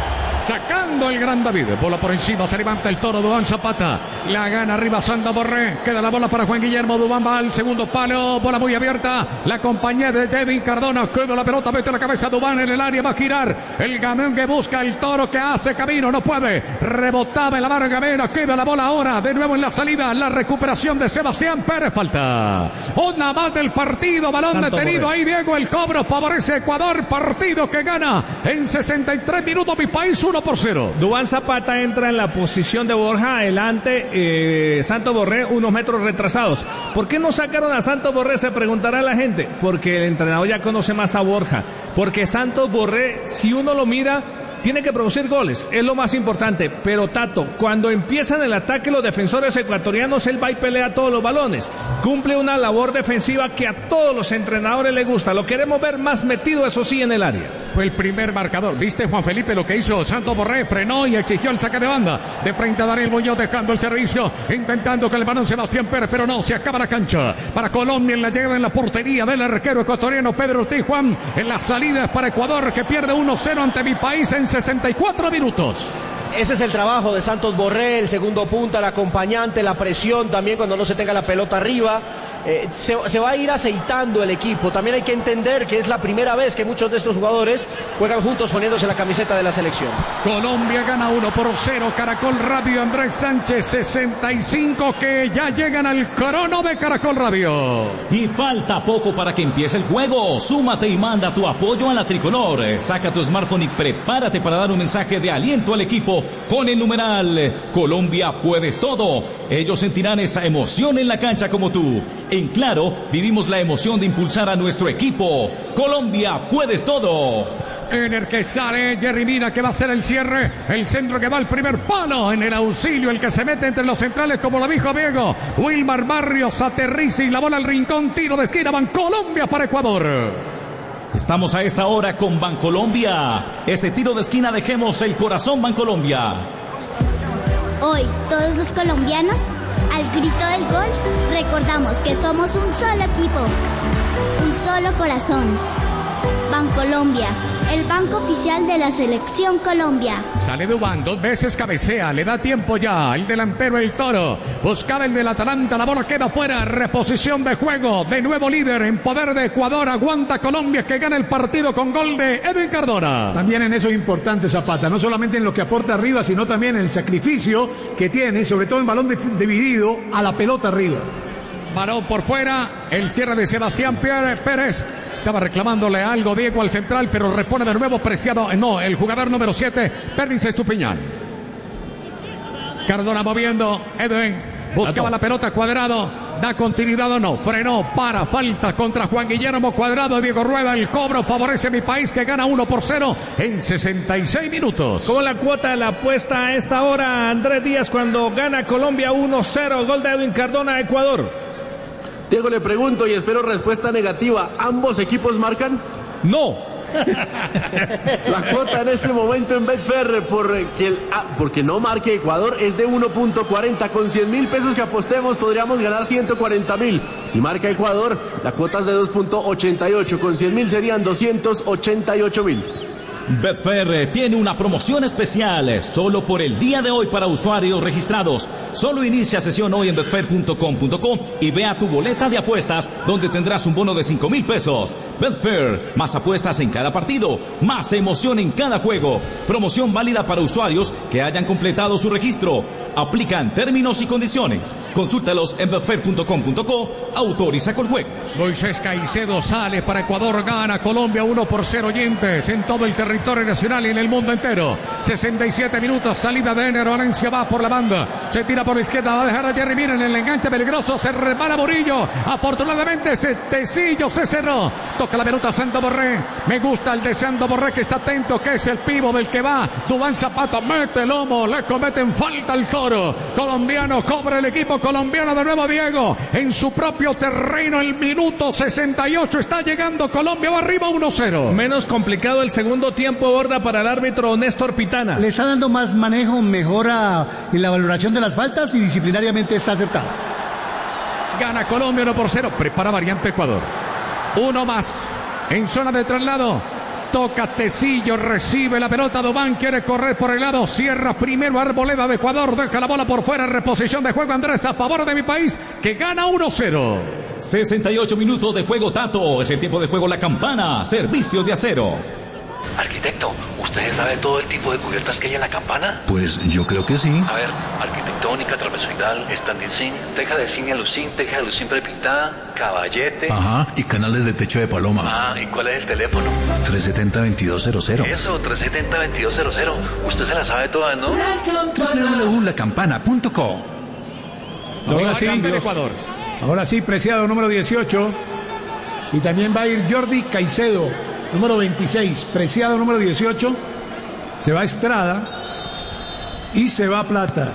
Sacando el gran David, bola por encima, se levanta el toro, Duván Zapata, la gana arriba Santa Borré, queda la bola para Juan Guillermo, Duván va al segundo palo, bola muy abierta, la compañía de Edwin Cardona, queda la pelota, mete la cabeza Duván en el área, va a girar, el Gamén que busca el toro que hace camino, no puede, rebotaba en la mano Gamén, queda la bola ahora, de nuevo en la salida, la recuperación de Sebastián Pérez, falta, una más del partido, balón Santo detenido, Borré. Ahí Diego, el cobro favorece a Ecuador, partido que gana en sesenta y tres minutos mi país, uno por cero. Duván Zapata entra en la posición de Borja, adelante eh, Santos Borré unos metros retrasados. ¿Por qué no sacaron a Santos Borré? Se preguntará la gente. Porque el entrenador ya conoce más a Borja. Porque Santos Borré, si uno lo mira, tiene que producir goles, es lo más importante, pero Tato, cuando empiezan el ataque los defensores ecuatorianos, él va y pelea todos los balones, cumple una labor defensiva que a todos los entrenadores les gusta, lo queremos ver más metido, eso sí, en el área. Fue el primer marcador, ¿viste Juan Felipe lo que hizo Santos Borré? Frenó y exigió el saque de banda, de frente a Daniel Muñoz dejando el servicio, intentando que el balón Sebastián Pérez, pero no, se acaba la cancha, para Colombia en la llegada en la portería del arquero ecuatoriano Pedro Ortiz Juan, en las salidas para Ecuador que pierde uno cero ante mi país en sesenta y cuatro minutos. Ese es el trabajo de Santos Borré, el segundo punta, el acompañante, la presión también cuando no se tenga la pelota arriba. Eh, se, se va a ir aceitando el equipo. También hay que entender que es la primera vez que muchos de estos jugadores juegan juntos poniéndose la camiseta de la selección. Colombia gana uno por cero. Caracol Radio, Andrés Sánchez, sesenta y cinco que ya llegan al crono de Caracol Radio. Y falta poco para que empiece el juego. Súmate y manda tu apoyo a la tricolor. Saca tu smartphone y prepárate para dar un mensaje de aliento al equipo con el numeral Colombia puedes todo. Ellos sentirán esa emoción en la cancha como tú. En Claro, vivimos la emoción de impulsar a nuestro equipo. Colombia puedes todo. En el que sale Jerry Mina, que va a hacer el cierre, el centro que va al primer palo, en el auxilio, el que se mete entre los centrales, como lo dijo Diego, Wilmar Barrios aterriza y la bola al rincón, tiro de esquina, van Colombia para Ecuador. Estamos a esta hora con Bancolombia. Ese tiro de esquina, dejemos el corazón, Bancolombia. Hoy, todos los colombianos, al grito del gol, recordamos que somos un solo equipo, un solo corazón. Bancolombia, el banco oficial de la Selección Colombia. Sale Duván, dos veces cabecea, le da tiempo ya, el delantero el Toro, buscaba el del Atalanta, la bola queda fuera, reposición de juego, de nuevo líder en poder de Ecuador, aguanta Colombia que gana el partido con gol de Edwin Cardona. También en eso es importante Zapata, no solamente en lo que aporta arriba, sino también en el sacrificio que tiene, sobre todo en balón dividido, a la pelota arriba. Balón por fuera, el cierre de Sebastián Pérez. Estaba reclamándole algo Diego al central, pero repone de nuevo Preciado. No, el jugador número siete, Pérdiz Estupiñán. Cardona moviendo, Edwin buscaba la pelota, Cuadrado. Da continuidad o no, frenó, para, falta contra Juan Guillermo Cuadrado, Diego Rueda, el cobro favorece a mi país que gana uno por cero en sesenta y seis minutos. Con la cuota de la apuesta a esta hora, Andrés Díaz, cuando gana Colombia uno cero, gol de Edwin Cardona, Ecuador. Diego, le pregunto y espero respuesta negativa, ¿ambos equipos marcan? No. La cuota en este momento en Betfair porque, el, ah, porque no marque Ecuador es de uno punto cuarenta. Con cien mil pesos que apostemos podríamos ganar ciento cuarenta mil. Si marca Ecuador, la cuota es de dos punto ochenta y ocho. Con cien mil serían doscientos ochenta y ocho mil. Betfair tiene una promoción especial solo por el día de hoy para usuarios registrados. Solo inicia sesión hoy en betfair punto com punto co y vea tu boleta de apuestas donde tendrás un bono de cinco mil pesos. Betfair, más apuestas en cada partido, más emoción en cada juego. Promoción válida para usuarios que hayan completado su registro. Aplican términos y condiciones. Consúltalos en betfair punto com punto co. Autoriza con juego. Moisés Caicedo sale para Ecuador, gana Colombia uno por cero, oyentes en todo el territorio territorio nacional y en el mundo entero. sesenta y siete minutos, salida de Ener Valencia, va por la banda, se tira por la izquierda, va a dejar a Jerry Mina en el enganche peligroso, se repara Murillo, afortunadamente ese Tecillo se cerró, toca la pelota Sando Borré, me gusta el de Sando Borré que está atento, que es el pivo del que va, Duván Zapata mete el lomo, le cometen falta al Toro, colombiano, cobra el equipo colombiano de nuevo Diego, en su propio terreno, el minuto sesenta y ocho, está llegando Colombia, va arriba uno cero. Menos complicado el segundo tiempo, Borda, para el árbitro Néstor Pitana. Le está dando más manejo, mejora en la valoración de las faltas y disciplinariamente está acertado. Gana Colombia uno por cero, prepara variante Ecuador. Uno más, en zona de traslado. Toca Tecillo, recibe la pelota, Duván quiere correr por el lado, cierra primero Arboleda de Ecuador, deja la bola por fuera, reposición de juego Andrés a favor de mi país, que gana uno cero. sesenta y ocho minutos de juego, Tato, es el tiempo de juego La Campana, servicio de acero. Arquitecto, ¿usted sabe todo el tipo de cubiertas que hay en La Campana? Pues yo creo que sí. A ver, arquitectónica, trapezoidal, standing zinc, teja de zinc y alucin, teja de alucin prepintada, caballete. Ajá, y canales de techo de paloma. Ah, ¿y cuál es el teléfono? tres setenta, veintidós cero cero. Eso, tres setenta, veintidós cero cero. Usted se la sabe toda, ¿no? doble u doble u doble u punto la campana punto com. Ahora sí, Ecuador. Ahora sí, Preciado, número dieciocho. Y también va a ir Jordi Caicedo, número veintiséis. Preciado, número dieciocho. Se va Estrada. Y se va Plata.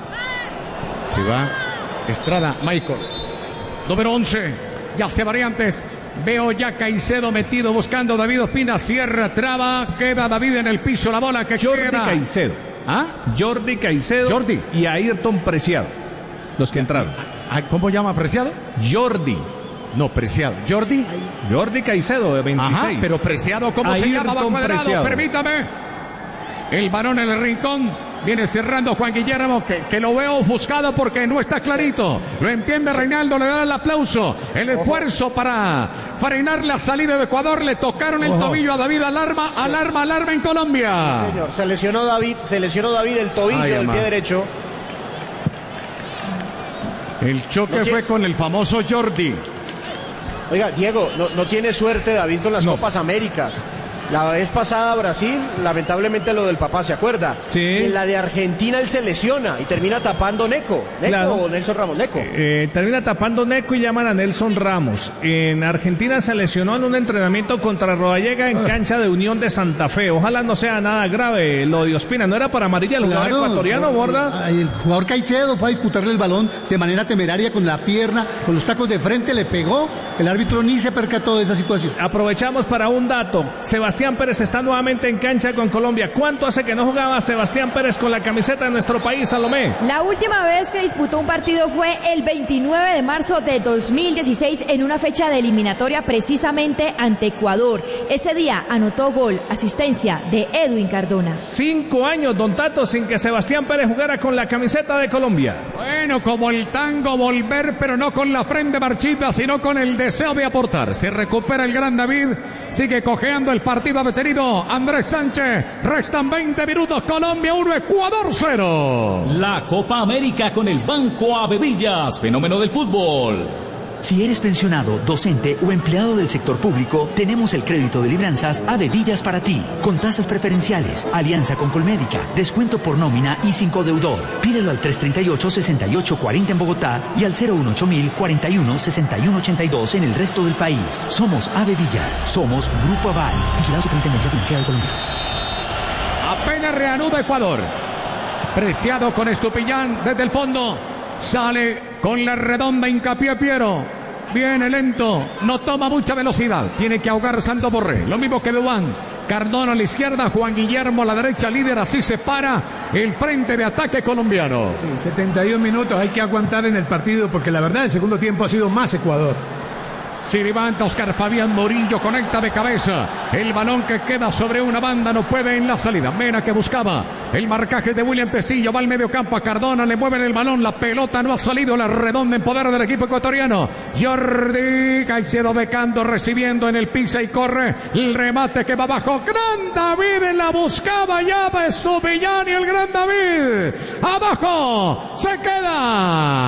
Se va Estrada, Michael. Número once. Ya hace variantes. Veo ya Caicedo metido buscando a David Ospina. Cierra, traba. Queda David en el piso. La bola que Jordi queda. Caicedo. ¿Ah? Jordi Caicedo. Jordi. Y Ayrton Preciado. Los que entraron. ¿Cómo llama Preciado? Jordi. No, Preciado. Jordi. Jordi Caicedo, de veintiséis. Ajá, pero Preciado, ¿cómo Ayrton se llama? Va Cuadrado, Preciado. permítame. El varón en el rincón. Viene cerrando Juan Guillermo, que, que lo veo ofuscado porque no está clarito. Lo entiende Reinaldo, le da el aplauso. El esfuerzo para frenar la salida de Ecuador. Le tocaron el Ojo. tobillo a David. Alarma, alarma, alarma en Colombia. Sí, señor, se lesionó David, se lesionó David el tobillo Ay, del mamá. pie derecho. El choque No fue tiene- con el famoso Jordi. Oiga, Diego, no, no tiene suerte David con las Copas Américas. La vez pasada Brasil, lamentablemente lo del papá, ¿se acuerda? Sí. En la de Argentina él se lesiona y termina tapando Neco. ¿Neco Claro. o Nelson Ramos? Neco. Eh, termina tapando Neco y llaman a Nelson Ramos. En Argentina se lesionó en un entrenamiento contra Rodallega en cancha de Unión de Santa Fe. Ojalá no sea nada grave lo de Ospina. No era para amarilla el jugador Claro, ecuatoriano, no, Borda. El jugador Caicedo fue a disputarle el balón de manera temeraria con la pierna, con los tacos de frente, le pegó. El árbitro ni se percató de esa situación. Aprovechamos para un dato. Sebastián Pérez está nuevamente en cancha con Colombia. ¿Cuánto hace que no jugaba Sebastián Pérez con la camiseta de nuestro país, Salomé? La última vez que disputó un partido fue el veintinueve de marzo de dos mil dieciséis en una fecha de eliminatoria precisamente ante Ecuador. Ese día anotó gol, asistencia de Edwin Cardona. Cinco años, don Tato, sin que Sebastián Pérez jugara con la camiseta de Colombia. Bueno, como el tango, volver, pero no con la frente marchita, sino con el deseo de aportar. Se recupera el gran David, sigue cojeando el partido detenido Andrés Sánchez. Restan veinte minutos, Colombia uno, Ecuador cero. La Copa América con el Banco Avevillas, fenómeno del fútbol. Si eres pensionado, docente o empleado del sector público, tenemos el crédito de libranzas Avevillas para ti, con tasas preferenciales, alianza con Colmédica, descuento por nómina y sin codeudor. Pídelo al tres treinta y ocho, sesenta y ocho cuarenta en Bogotá y al cero uno ocho mil cuarenta y uno sesenta y uno ochenta y dos en el resto del país. Somos Avevillas, somos Grupo Aval, vigilado Superintendencia Financiera de Colombia. Apenas reanuda Ecuador. Preciado con Estupiñán desde el fondo. Sale con la redonda, hincapié Piero. Viene lento, no toma mucha velocidad. Tiene que ahogar Sando Borré. Lo mismo que Duván. Cardona a la izquierda, Juan Guillermo a la derecha, líder. Así se para el frente de ataque colombiano. Sí, setenta y un minutos hay que aguantar en el partido porque la verdad el segundo tiempo ha sido más Ecuador. Sirivanta, Oscar Fabián Murillo conecta de cabeza. El balón que queda sobre una banda no puede en la salida. Mena que buscaba el marcaje de William Tecillo. Va al medio campo a Cardona. Le mueven el balón. La pelota no ha salido. La redonda en poder del equipo ecuatoriano. Jordi Caicedo becando, recibiendo en el piso y corre. El remate que va abajo. Gran David en la buscaba. Ya va Estupillán y el gran David. Abajo. Se queda.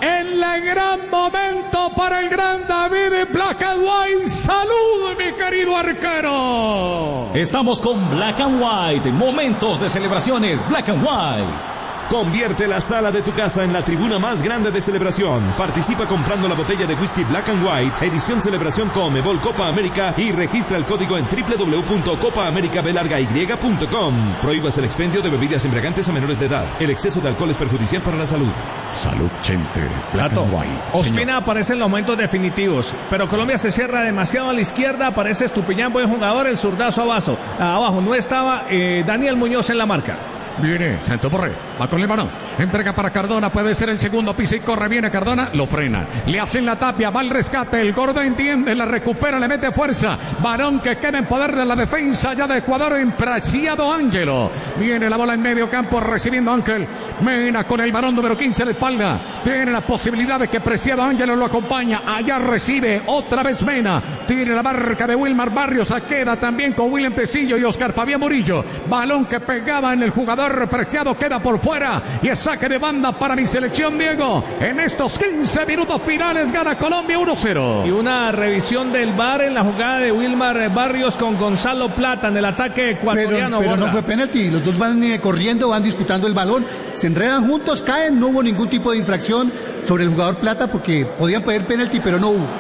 el gran momento para el gran David Black and White. ¡Salud, mi querido arquero! Estamos con Black and White. Momentos de celebraciones Black and White. Convierte la sala de tu casa en la tribuna más grande de celebración. Participa comprando la botella de whisky Black and White, edición celebración Conmebol Copa América y registra el código en doble u doble u doble u punto copa américa b larga y punto com. Prohíbas el expendio de bebidas embriagantes a menores de edad. El exceso de alcohol es perjudicial para la salud. Salud, gente. Black and White. Ospina aparece en los momentos definitivos, pero Colombia se cierra demasiado a la izquierda. Aparece Estupiñán, buen jugador, el zurdazo abajo. Abajo no estaba eh, Daniel Muñoz en la marca. Viene Santo Borré, va con el balón, entrega para Cardona, puede ser el segundo, pisa y corre, viene Cardona, lo frena, le hacen la tapia, va al rescate, el gordo entiende, la recupera, le mete fuerza, varón que queda en poder de la defensa ya de Ecuador en Preciado Ángelo, viene la bola en medio campo recibiendo Ángel Mena con el varón número quince en la espalda, tiene la posibilidad de que Preciado Ángelo lo acompaña, allá recibe otra vez Mena, tiene la marca de Wilmar Barrios, se queda también con William Tecillo y Oscar Fabián Murillo, balón que pegaba en el jugador Preciado, queda por fuera y es saque de banda para mi selección, Diego. En estos quince minutos finales gana Colombia uno cero. Y una revisión del V A R en la jugada de Wilmar Barrios con Gonzalo Plata en el ataque ecuatoriano. Pero, pero no fue penalti, los dos van eh, corriendo, van disputando el balón, se enredan juntos, caen, no hubo ningún tipo de infracción sobre el jugador Plata porque podían pedir penalti, pero no hubo.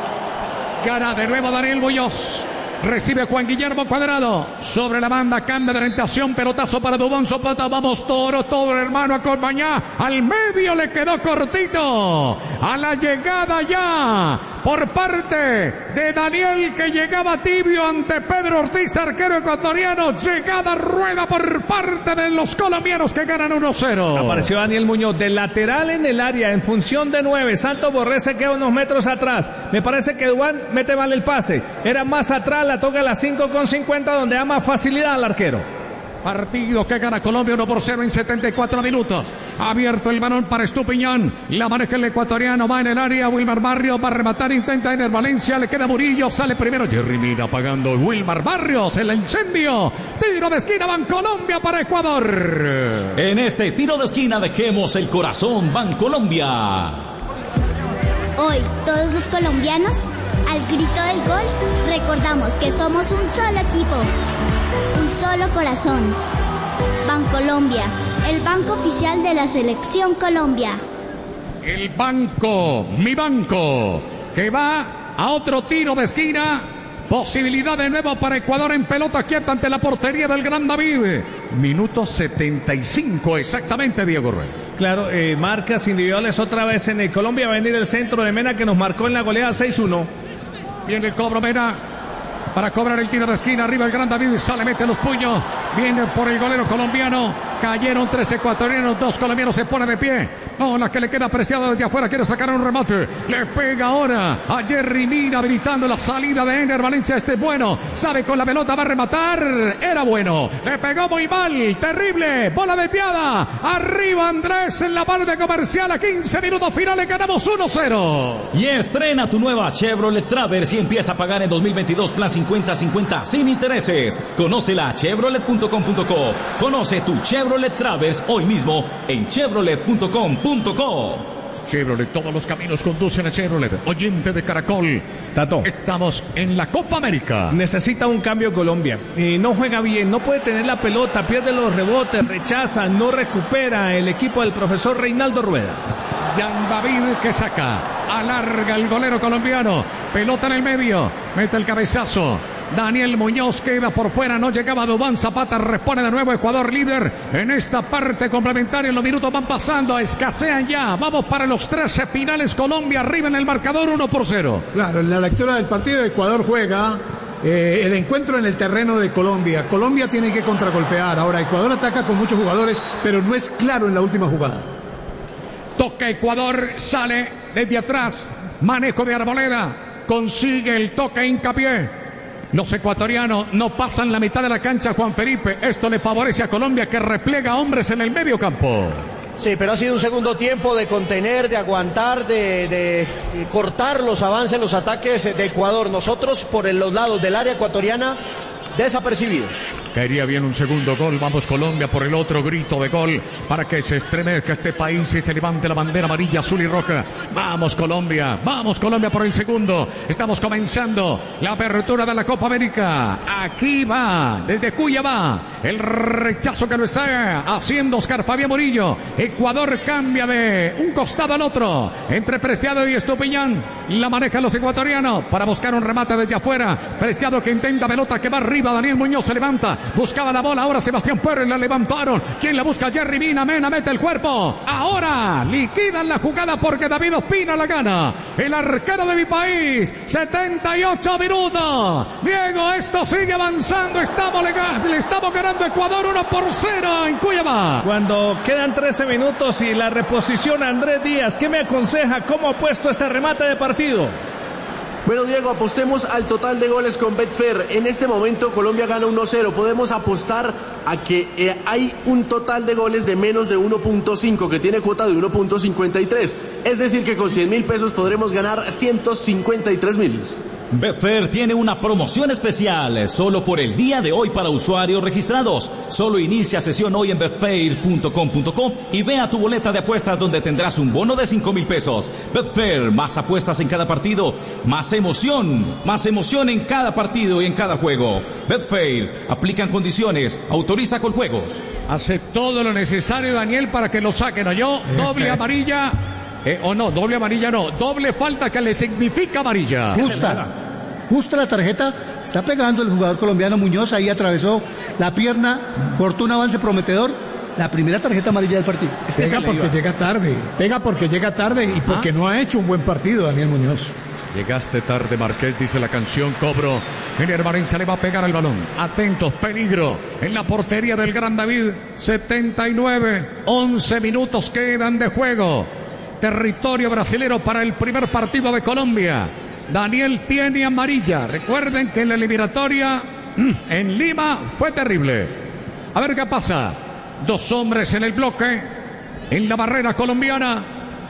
Gana de nuevo Daniel Muñoz. Recibe Juan Guillermo Cuadrado. Sobre la banda, cambia de orientación. Pelotazo para Dubón Zapata. Vamos, Toro, todo hermano, acompañá. Al medio le quedó cortito. A la llegada ya. Por parte de Daniel, que llegaba tibio ante Pedro Ortiz, arquero ecuatoriano. Llegada rueda por parte de los colombianos que ganan uno cero. Apareció Daniel Muñoz de lateral en el área, en función de nueve. Santos Borré se queda unos metros atrás. Me parece que Duván mete mal el pase. Era más atrás. La toca a las cinco con cincuenta, donde da más facilidad al arquero. Partido que gana Colombia uno por cero en setenta y cuatro minutos. Abierto el balón para Estupiñán. La maneja el ecuatoriano, va en el área. Wilmar Barrios va a rematar, intenta Ener Valencia. Le queda Murillo, sale primero Jerry Mina apagando. Wilmar Barrios, el incendio. Tiro de esquina, Bancolombia para Ecuador. En este tiro de esquina dejemos el corazón, Bancolombia. Hoy, todos los colombianos, al grito del gol, recordamos que somos un solo equipo, un solo corazón. Bancolombia, el banco oficial de la Selección Colombia. El banco, mi banco, que va a otro tiro de esquina. Posibilidad de nuevo para Ecuador en pelota quieta ante la portería del Gran David. Minuto setenta y cinco exactamente, Diego Rueda. Claro, eh, marcas individuales otra vez en el Colombia. Va a venir el centro de Mena que nos marcó en la goleada seis uno. Viene el cobro Mena para cobrar el tiro de esquina. Arriba el Gran David, sale, mete los puños. Viene por el golero colombiano. Cayeron tres ecuatorianos, dos colombianos se pone de pie. No, la que le queda apreciada desde afuera, quiere sacar un remate. Le pega ahora a Jerry Mina, habilitando la salida de Ener Valencia. Este es bueno, sabe con la pelota, va a rematar. Era bueno, le pegó muy mal, terrible. Bola de piada. Arriba Andrés en la parte comercial. A quince minutos finales ganamos uno cero. Y estrena tu nueva Chevrolet Traverse y empieza a pagar en dos mil veintidós plan cincuenta cincuenta sin intereses. Conócela a chevrolet punto com punto co. Conoce tu Chevrolet Traverse hoy mismo en chevrolet punto com punto co. Chevrolet, todos los caminos conducen a Chevrolet. Oyente de Caracol. Tato, estamos en la Copa América. Necesita un cambio Colombia. Eh, no juega bien, no puede tener la pelota, pierde los rebotes, rechaza, no recupera el equipo del profesor Reinaldo Rueda. Yan David que saca, alarga el golero colombiano. Pelota en el medio, mete el cabezazo. Daniel Muñoz queda por fuera, no llegaba Dubán Zapata, responde de nuevo Ecuador líder en esta parte complementaria. Los minutos van pasando, escasean ya, vamos para los trece finales. Colombia arriba en el marcador uno por cero. Claro, en la lectura del partido Ecuador juega eh, el encuentro en el terreno de Colombia. Colombia tiene que contragolpear, ahora Ecuador ataca con muchos jugadores, pero no es claro en la última jugada. Toca Ecuador, sale desde atrás, manejo de Arboleda, consigue el toque hincapié. Los ecuatorianos no pasan la mitad de la cancha, Juan Felipe. Esto le favorece a Colombia, que repliega hombres en el medio campo. Sí, pero ha sido un segundo tiempo de contener, de aguantar, de, de cortar los avances, los ataques de Ecuador. Nosotros por los lados del área ecuatoriana desapercibidos. Caería bien un segundo gol. Vamos Colombia por el otro grito de gol para que se estremezca este país y se levante la bandera amarilla, azul y roja. Vamos Colombia, vamos Colombia por el segundo. Estamos comenzando la apertura de la Copa América. Aquí va, desde Cuyabá, el rechazo que lo está haciendo Oscar Fabián Murillo. Ecuador cambia de un costado al otro entre Preciado y Estupiñán. La manejan los ecuatorianos para buscar un remate desde afuera. Preciado que intenta pelota que va arriba. Daniel Muñoz se levanta. Buscaba la bola, ahora Sebastián Pérez la levantaron. ¿Quién la busca? Jerry Mina, Mena mete el cuerpo. Ahora liquidan la jugada porque David Ospina la gana. El arquero de mi país. setenta y ocho minutos. Diego, esto sigue avanzando. Estamos le, le estamos ganando a Ecuador uno por cero en Cuyabá. Cuando quedan trece minutos y la reposición Andrés Díaz, ¿qué me aconseja? ¿Cómo ha puesto este remate de partido? Bueno, Diego, apostemos al total de goles con Betfair. En este momento Colombia gana uno cero. Podemos apostar a que eh, hay un total de goles de menos de uno punto cinco, que tiene cuota de uno punto cincuenta y tres. Es decir, que con cien mil pesos podremos ganar ciento cincuenta y tres mil. Betfair tiene una promoción especial solo por el día de hoy para usuarios registrados. Solo inicia sesión hoy en betfair punto com punto co y vea tu boleta de apuestas donde tendrás un bono de cinco mil pesos. Betfair, más apuestas en cada partido, más emoción, más emoción en cada partido y en cada juego. Betfair, aplican condiciones, autoriza con juegos. Hace todo lo necesario, Daniel, para que lo saquen, ¿o yo? Doble amarilla. Eh, o no, doble amarilla no, doble falta que le significa amarilla. Justa, justa la tarjeta, está pegando el jugador colombiano Muñoz, ahí atravesó la pierna, cortó un avance prometedor, la primera tarjeta amarilla del partido. Es que pega porque llega tarde, pega porque llega tarde y porque ¿Ah? no ha hecho un buen partido Daniel Muñoz. Llegaste tarde, Marqués, dice la canción, cobro. En Hermarense le va a pegar el balón. Atentos, peligro en la portería del Gran David. setenta y nueve, once minutos quedan de juego. Territorio brasilero para el primer partido de Colombia. Daniel tiene amarilla. Recuerden que en la eliminatoria en Lima fue terrible. A ver qué pasa. Dos hombres en el bloque. En la barrera colombiana.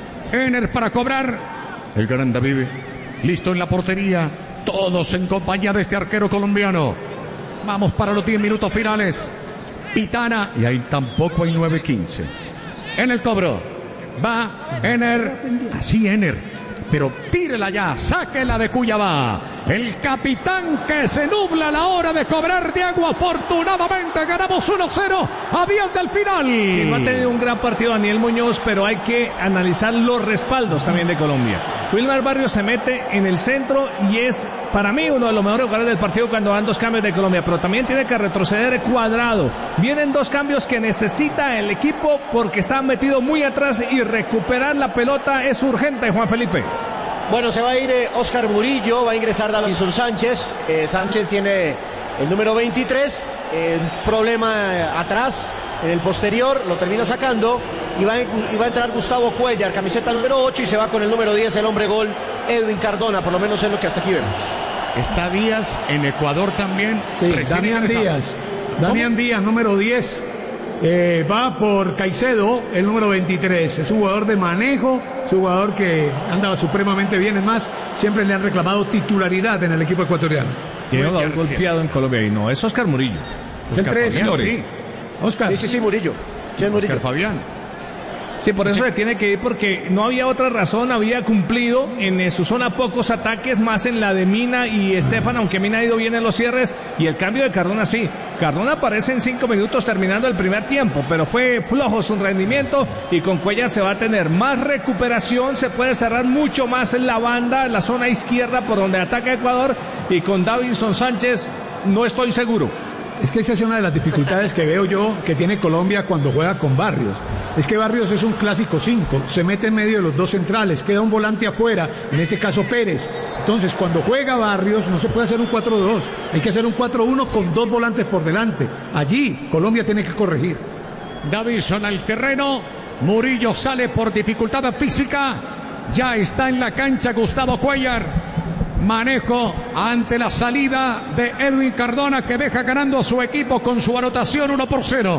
Ener para cobrar. El Gran David listo en la portería. Todos en compañía de este arquero colombiano. Vamos para los diez minutos finales. Pitana. Y ahí tampoco hay nueve quince. En el cobro. Va Ener, así Ener, pero tírela ya, sáquela de Cuyabá. El capitán que se nubla a la hora de cobrar, Diego. Afortunadamente ganamos uno cero a días del final. Sí, no ha tenido un gran partido Daniel Muñoz, pero hay que analizar los respaldos también de Colombia. Wilmar Barrios se mete en el centro y es para mí uno de los mejores jugadores del partido cuando dan dos cambios de Colombia, pero también tiene que retroceder Cuadrado. Vienen dos cambios que necesita el equipo porque está metido muy atrás y recuperar la pelota es urgente, Juan Felipe. Bueno, se va a ir eh, Oscar Murillo, va a ingresar Davinson Sánchez. Eh, Sánchez tiene el número veintitrés, eh, problema eh, atrás, en el posterior, lo termina sacando. Y va, y va a entrar Gustavo Cuellar, camiseta número ocho, y se va con el número diez, el hombre gol, Edwin Cardona, por lo menos es lo que hasta aquí vemos. Está Díaz en Ecuador también. Sí, Damián Díaz. Damián Díaz, número diez. Eh, va por Caicedo, el número veintitrés. Es un jugador de manejo, es un jugador que anda supremamente bien. Es más, siempre le han reclamado titularidad en el equipo ecuatoriano. Tiene un golpeado en Colombia y no, es Oscar Murillo. Es el tres, señores. Sí. Oscar. Sí, sí, sí, Murillo. Sí, es Murillo. Oscar Fabián. Sí, por eso se tiene que ir porque no había otra razón, había cumplido en su zona pocos ataques, más en la de Mina y Estefan, aunque Mina ha ido bien en los cierres, y el cambio de Cardona sí. Cardona aparece en cinco minutos terminando el primer tiempo, pero fue flojo su rendimiento y con Cuellar se va a tener más recuperación, se puede cerrar mucho más en la banda, en la zona izquierda por donde ataca Ecuador, y con Davinson Sánchez no estoy seguro. Es que esa es una de las dificultades que veo yo que tiene Colombia cuando juega con Barrios. Es que Barrios es un clásico cinco, se mete en medio de los dos centrales, queda un volante afuera, en este caso Pérez. Entonces, cuando juega Barrios no se puede hacer un cuatro dos, hay que hacer un cuatro uno con dos volantes por delante. Allí Colombia tiene que corregir. Davinson al terreno, Murillo sale por dificultad física, ya está en la cancha Gustavo Cuellar. Manejo ante la salida de Edwin Cardona, que deja ganando a su equipo con su anotación uno por cero.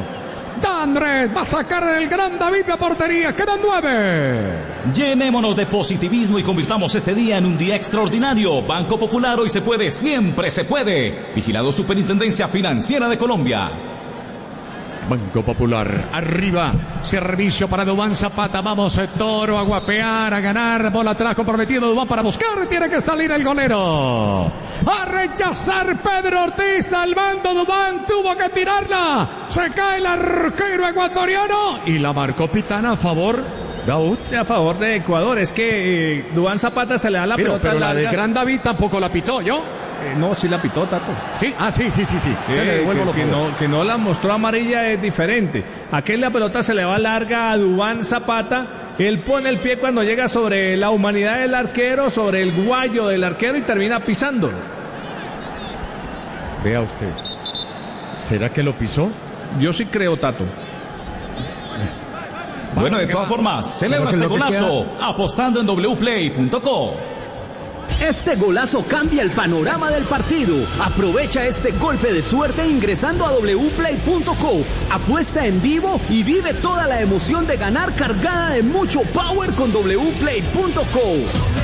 Da Andrés, va a sacar el gran David de portería. Quedan nueve. Llenémonos de positivismo y convirtamos este día en un día extraordinario. Banco Popular, hoy se puede, siempre se puede. Vigilado Superintendencia Financiera de Colombia. Banco Popular, arriba, servicio para Duván Zapata, vamos Toro a guapear, a ganar, bola atrás comprometido, Duván para buscar, tiene que salir el golero, a rechazar Pedro Ortiz, salvando Duván, tuvo que tirarla, se cae el arquero ecuatoriano y la marcó Pitana a favor. Daud. A favor de Ecuador, es que eh, Duván Zapata se le da la pero, pelota pero larga. La de Gran David tampoco la pitó, ¿yo? Eh, no, sí la pitó, Tato. Sí, ah, sí, sí, sí, sí. Eh, le devuelvo que, que, no, que no la mostró amarilla es diferente. Aquí la pelota se le va larga a Duván Zapata. Él pone el pie cuando llega sobre la humanidad del arquero, sobre el guayo del arquero y termina pisándolo. Vea usted. ¿Será que lo pisó? Yo sí creo, Tato. Bueno, de todas formas, celebra este golazo apostando en w play punto co. Este golazo cambia el panorama del partido. Aprovecha este golpe de suerte ingresando a w play punto co. Apuesta en vivo y vive toda la emoción de ganar cargada de mucho power con w play punto co.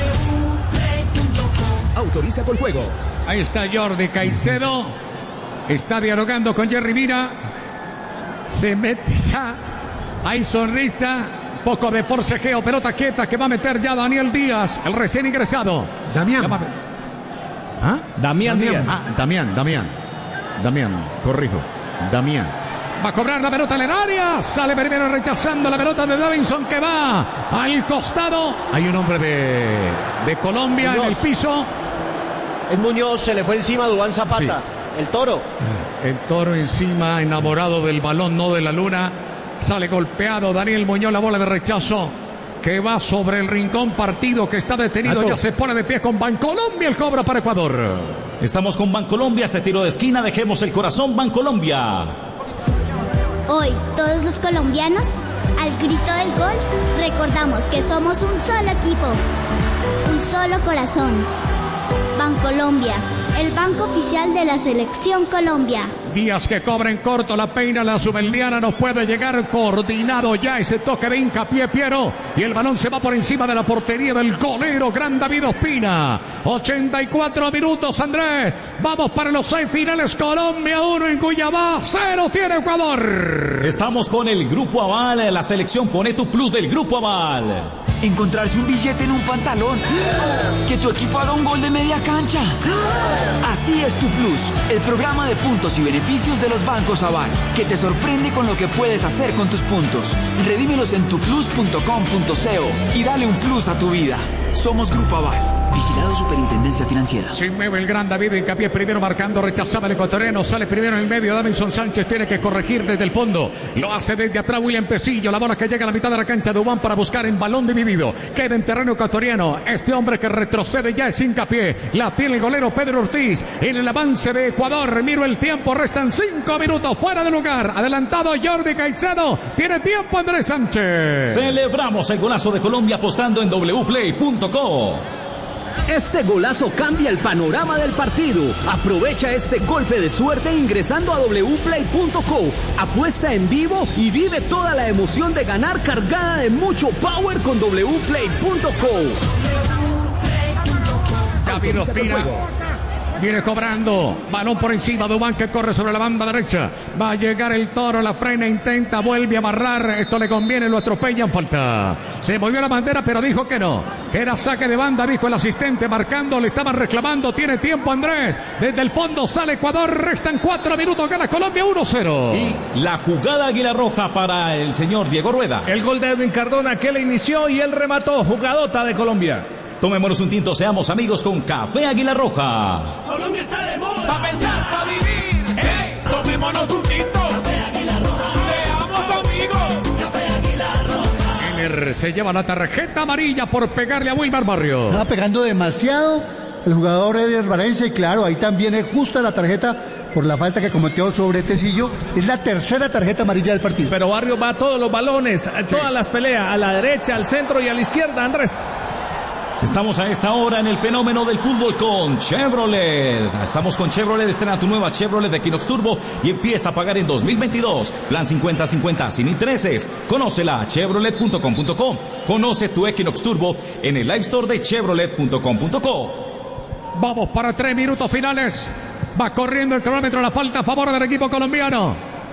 Autoriza con juegos. Ahí está Jordi Caicedo. Está dialogando con Jerry Mina. Se mete ya. Hay sonrisa. Poco de forcejeo, pelota quieta que va a meter ya Daniel Díaz, el recién ingresado. Damián. ¿Ah? Damián, Damián Díaz. Ah, Damián, Damián. Damián, corrijo. Damián. Va a cobrar la pelota en el área. Sale primero rechazando la pelota de Davinson que va al costado. Hay un hombre de, de Colombia Muñoz. En el piso. Es Muñoz, se le fue encima a Duván Zapata. Sí. El Toro. El Toro encima, enamorado del balón, no de la luna. Sale golpeado Daniel Muñoz, la bola de rechazo que va sobre el rincón, partido que está detenido, Ato. Ya se pone de pie con Bancolombia, el cobro para Ecuador. Estamos con Bancolombia, este tiro de esquina, dejemos el corazón, Bancolombia. Hoy, todos los colombianos, al grito del gol, recordamos que somos un solo equipo, un solo corazón. Bancolombia, el banco oficial de la Selección Colombia. Díaz que cobra en corto, la peina, la subeliana, no puede llegar coordinado ya ese toque de hincapié, Piero, y el balón se va por encima de la portería del golero, gran David Ospina. ochenta y cuatro minutos, Andrés, vamos para los seis finales, Colombia uno en Cuyabá, cero tiene Ecuador. Estamos con el Grupo Aval, la selección pone tu plus del Grupo Aval. Encontrarse un billete en un pantalón, que tu equipo haga un gol de media cancha. Así es tu plus, el programa de puntos y beneficios de los bancos Aval, que te sorprende con lo que puedes hacer con tus puntos. Redímelos en tu plus punto com punto co y dale un plus a tu vida. Somos Grupo Aval. Vigilado Superintendencia Financiera. Se mueve el gran David Hincapié, primero marcando, rechazaba el ecuatoriano, sale primero en el medio, Davinson Sánchez tiene que corregir desde el fondo, lo hace desde atrás William Pesillo, la bola que llega a la mitad de la cancha de Duván para buscar en balón dividido, queda en terreno ecuatoriano, este hombre que retrocede ya es Hincapié, la tiene el golero Pedro Ortiz, en el avance de Ecuador, miro el tiempo, restan cinco minutos, fuera de lugar, adelantado Jordi Caicedo, tiene tiempo Andrés Sánchez. Celebramos el golazo de Colombia apostando en w play punto co. Este golazo cambia el panorama del partido. Aprovecha este golpe de suerte ingresando a w play punto co. Apuesta en vivo y vive toda la emoción de ganar cargada de mucho power con w play punto co. David Ospina viene cobrando, balón por encima, Duván que corre sobre la banda derecha, va a llegar el Toro, la frena, intenta, vuelve a amarrar, esto le conviene, lo atropellan, falta, se movió la bandera pero dijo que no, que era saque de banda, dijo el asistente, marcando, le estaban reclamando, tiene tiempo Andrés, desde el fondo sale Ecuador, restan cuatro minutos, gana Colombia uno cero. Y la jugada Águila Roja para el señor Diego Rueda. El gol de Edwin Cardona que le inició y él remató, jugadota de Colombia. Tomémonos un tinto, seamos amigos con Café Águila Roja. Colombia está de moda, pa' pensar, pa' vivir. Hey, tomémonos un tinto. Café Águila Roja. Seamos amigos. Café Águila Roja. Miller se lleva la tarjeta amarilla por pegarle a Wilmar Barrio. Estaba pegando demasiado el jugador Eder Valencia y claro, ahí también es justa la tarjeta por la falta que cometió sobre Tecillo. Es la tercera tarjeta amarilla del partido. Pero Barrio va a todos los balones, a todas sí. las peleas, a la derecha, al centro y a la izquierda, Andrés. Estamos a esta hora en el fenómeno del fútbol con Chevrolet. Estamos con Chevrolet, estrena tu nueva Chevrolet Equinox Turbo y empieza a pagar en dos mil veintidós. Plan cincuenta cincuenta sin intereses. Conócela a chevrolet punto com punto co. Conoce tu Equinox Turbo en el Live Store de chevrolet punto com punto co. Vamos para tres minutos finales. Va corriendo el cronómetro, la falta a favor del equipo colombiano.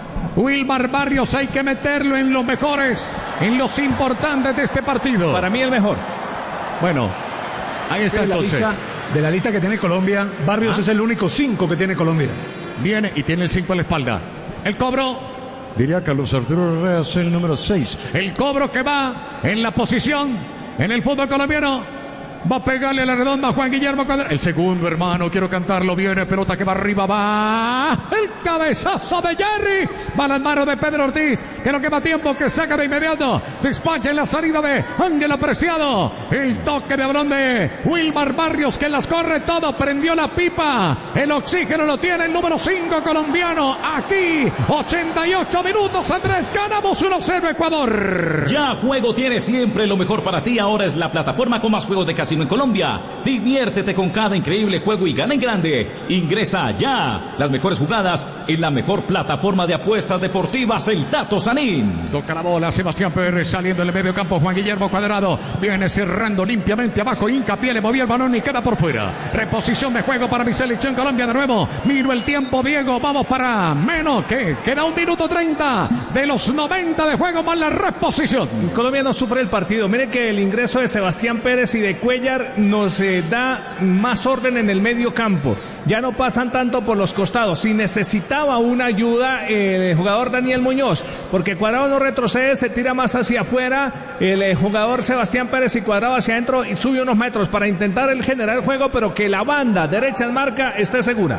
Wilmar Barrios hay que meterlo en los mejores, en los importantes de este partido. Para mí el mejor. Bueno, ahí está de la entonces. lista, de la lista que tiene Colombia, Barrios ¿Ah? es el único cinco que tiene Colombia. Viene y tiene el cinco a la espalda. El cobro, diría Carlos Arturo Herrera, es el número seis. El cobro que va en la posición en el fútbol colombiano. Va a pegarle a la redonda a Juan Guillermo Cuadrado. El segundo, hermano, quiero cantarlo. Viene, pelota que va arriba, va. El cabezazo de Jerry. Va a las manos de Pedro Ortiz, que no quema tiempo, que saca de inmediato. Despacha en la salida de Ángel Apreciado. El toque de balón de Wilmar Barrios, que las corre todo. Prendió la pipa. El oxígeno lo tiene el número cinco colombiano. Aquí, ochenta y ocho minutos, Andrés. Ganamos uno cero Ecuador. Ya Juego tiene siempre lo mejor para ti. Ahora es la plataforma con más juegos de casino en Colombia. Diviértete con cada increíble juego y gana en grande. Ingresa ya. Las mejores jugadas en la mejor plataforma de apuestas deportivas, el Tato Sanín. Toca la bola Sebastián Pérez saliendo en el medio campo. Juan Guillermo Cuadrado viene cerrando limpiamente abajo. Hincapié, le movió el balón y queda por fuera. Reposición de juego para mi selección Colombia de nuevo. Miro el tiempo, Diego. Vamos para menos que queda un minuto treinta de los noventa de juego más la reposición. Colombia no sufre el partido. Mire que el ingreso de Sebastián Pérez y de Cuellar nos eh, da más orden en el medio campo. Ya no pasan tanto por los costados. Si necesitaba una ayuda eh, el jugador Daniel Muñoz, porque Cuadrado no retrocede, se tira más hacia afuera. El eh, jugador Sebastián Pérez y Cuadrado hacia adentro y sube unos metros para intentar el generar el juego, pero que la banda derecha en marca esté segura.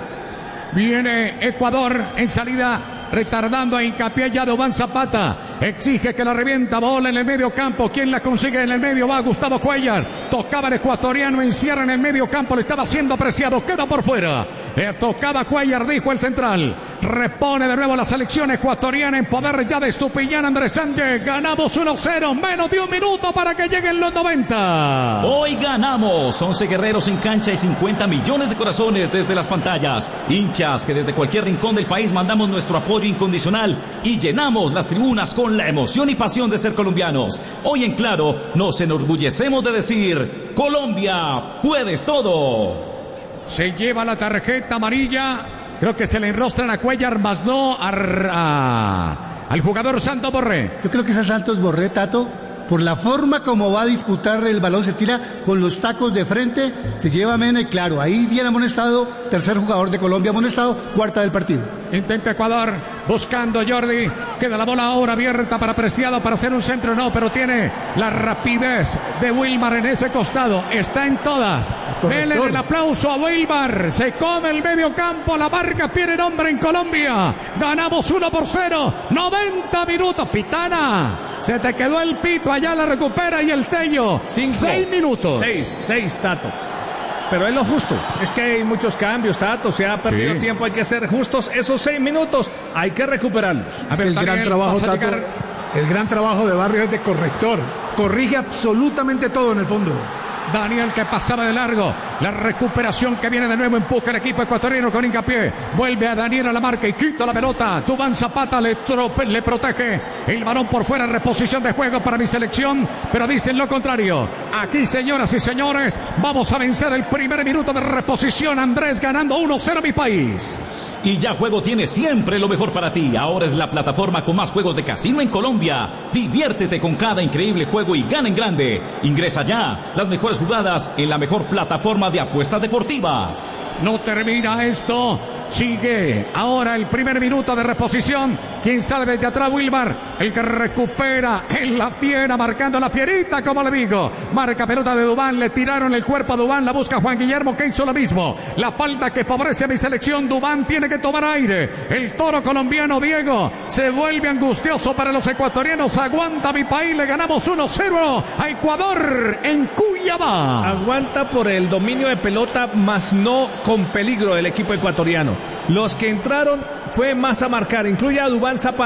Viene Ecuador en salida, retardando a Hincapié ya Duván Zapata. Exige que la revienta, bola en el medio campo. ¿Quién la consigue en el medio? Va Gustavo Cuellar. Tocaba el ecuatoriano, encierra en el medio campo. Le estaba siendo apreciado, queda por fuera. Le tocaba Cuellar, dijo el central. Repone de nuevo la selección ecuatoriana en poder ya de Estupiñán. Andrés Sánchez, ganamos uno cero. Menos de un minuto para que lleguen los noventa. Hoy ganamos. once guerreros en cancha y cincuenta millones de corazones desde las pantallas. Hinchas que desde cualquier rincón del país mandamos nuestro apoyo incondicional y llenamos las tribunas con la emoción y pasión de ser colombianos. Hoy en Claro nos enorgullecemos de decir: Colombia, puedes todo. Se lleva la tarjeta amarilla. Creo que se le enrostran a Cuellar, más no a, a, al jugador Santos Borré. Yo creo que es a Santos Borré, Tato. Por la forma como va a disputar el balón, se tira con los tacos de frente, se lleva a Mena y claro, ahí viene amonestado, tercer jugador de Colombia amonestado, cuarta del partido. Intenta Ecuador, buscando Jordi, queda la bola ahora abierta para Preciado para hacer un centro, no, pero tiene la rapidez de Wilmar en ese costado, está en todas. Denle el aplauso a Wilmar, se come el medio campo, la marca tiene nombre en Colombia, ganamos uno por cero, noventa minutos, Pitana, se te quedó el pito, allá la recupera y el Tello, seis minutos. Seis, seis, Tato. Pero es lo justo, es que hay muchos cambios, Tato, se ha perdido sí. tiempo, hay que ser justos, esos seis minutos hay que recuperarlos. A ver, el gran trabajo, Tato, el gran trabajo de Barrios es de corrector, corrige absolutamente todo en el fondo. Daniel que pasaba de largo, la recuperación que viene de nuevo, empuja el equipo ecuatoriano con Hincapié, vuelve a Daniel a la marca y quita la pelota, Duván Zapata le, trope, le protege el balón por fuera, reposición de juego para mi selección, pero dicen lo contrario, aquí señoras y señores, vamos a vencer el primer minuto de reposición, Andrés ganando uno cero mi país. Y Ya Juego tiene siempre lo mejor para ti. Ahora es la plataforma con más juegos de casino en Colombia. Diviértete con cada increíble juego y gana en grande. Ingresa ya. Las mejores jugadas en la mejor plataforma de apuestas deportivas. No termina esto. Sigue ahora el primer minuto de reposición. Quien sale desde atrás, Wilmar. El que recupera en la fiera, marcando la fierita, como le digo. Marca pelota de Duván. Le tiraron el cuerpo a Duván. La busca Juan Guillermo, que hizo lo mismo. La falta que favorece a mi selección. Duván tiene que tomar aire. El toro colombiano, Diego, se vuelve angustioso para los ecuatorianos. Aguanta mi país. Le ganamos uno cero a Ecuador en Cuyabá. Aguanta por el dominio de pelota, más no con peligro del equipo ecuatoriano. Los que entraron fue más a marcar, incluye a Duván Zapata.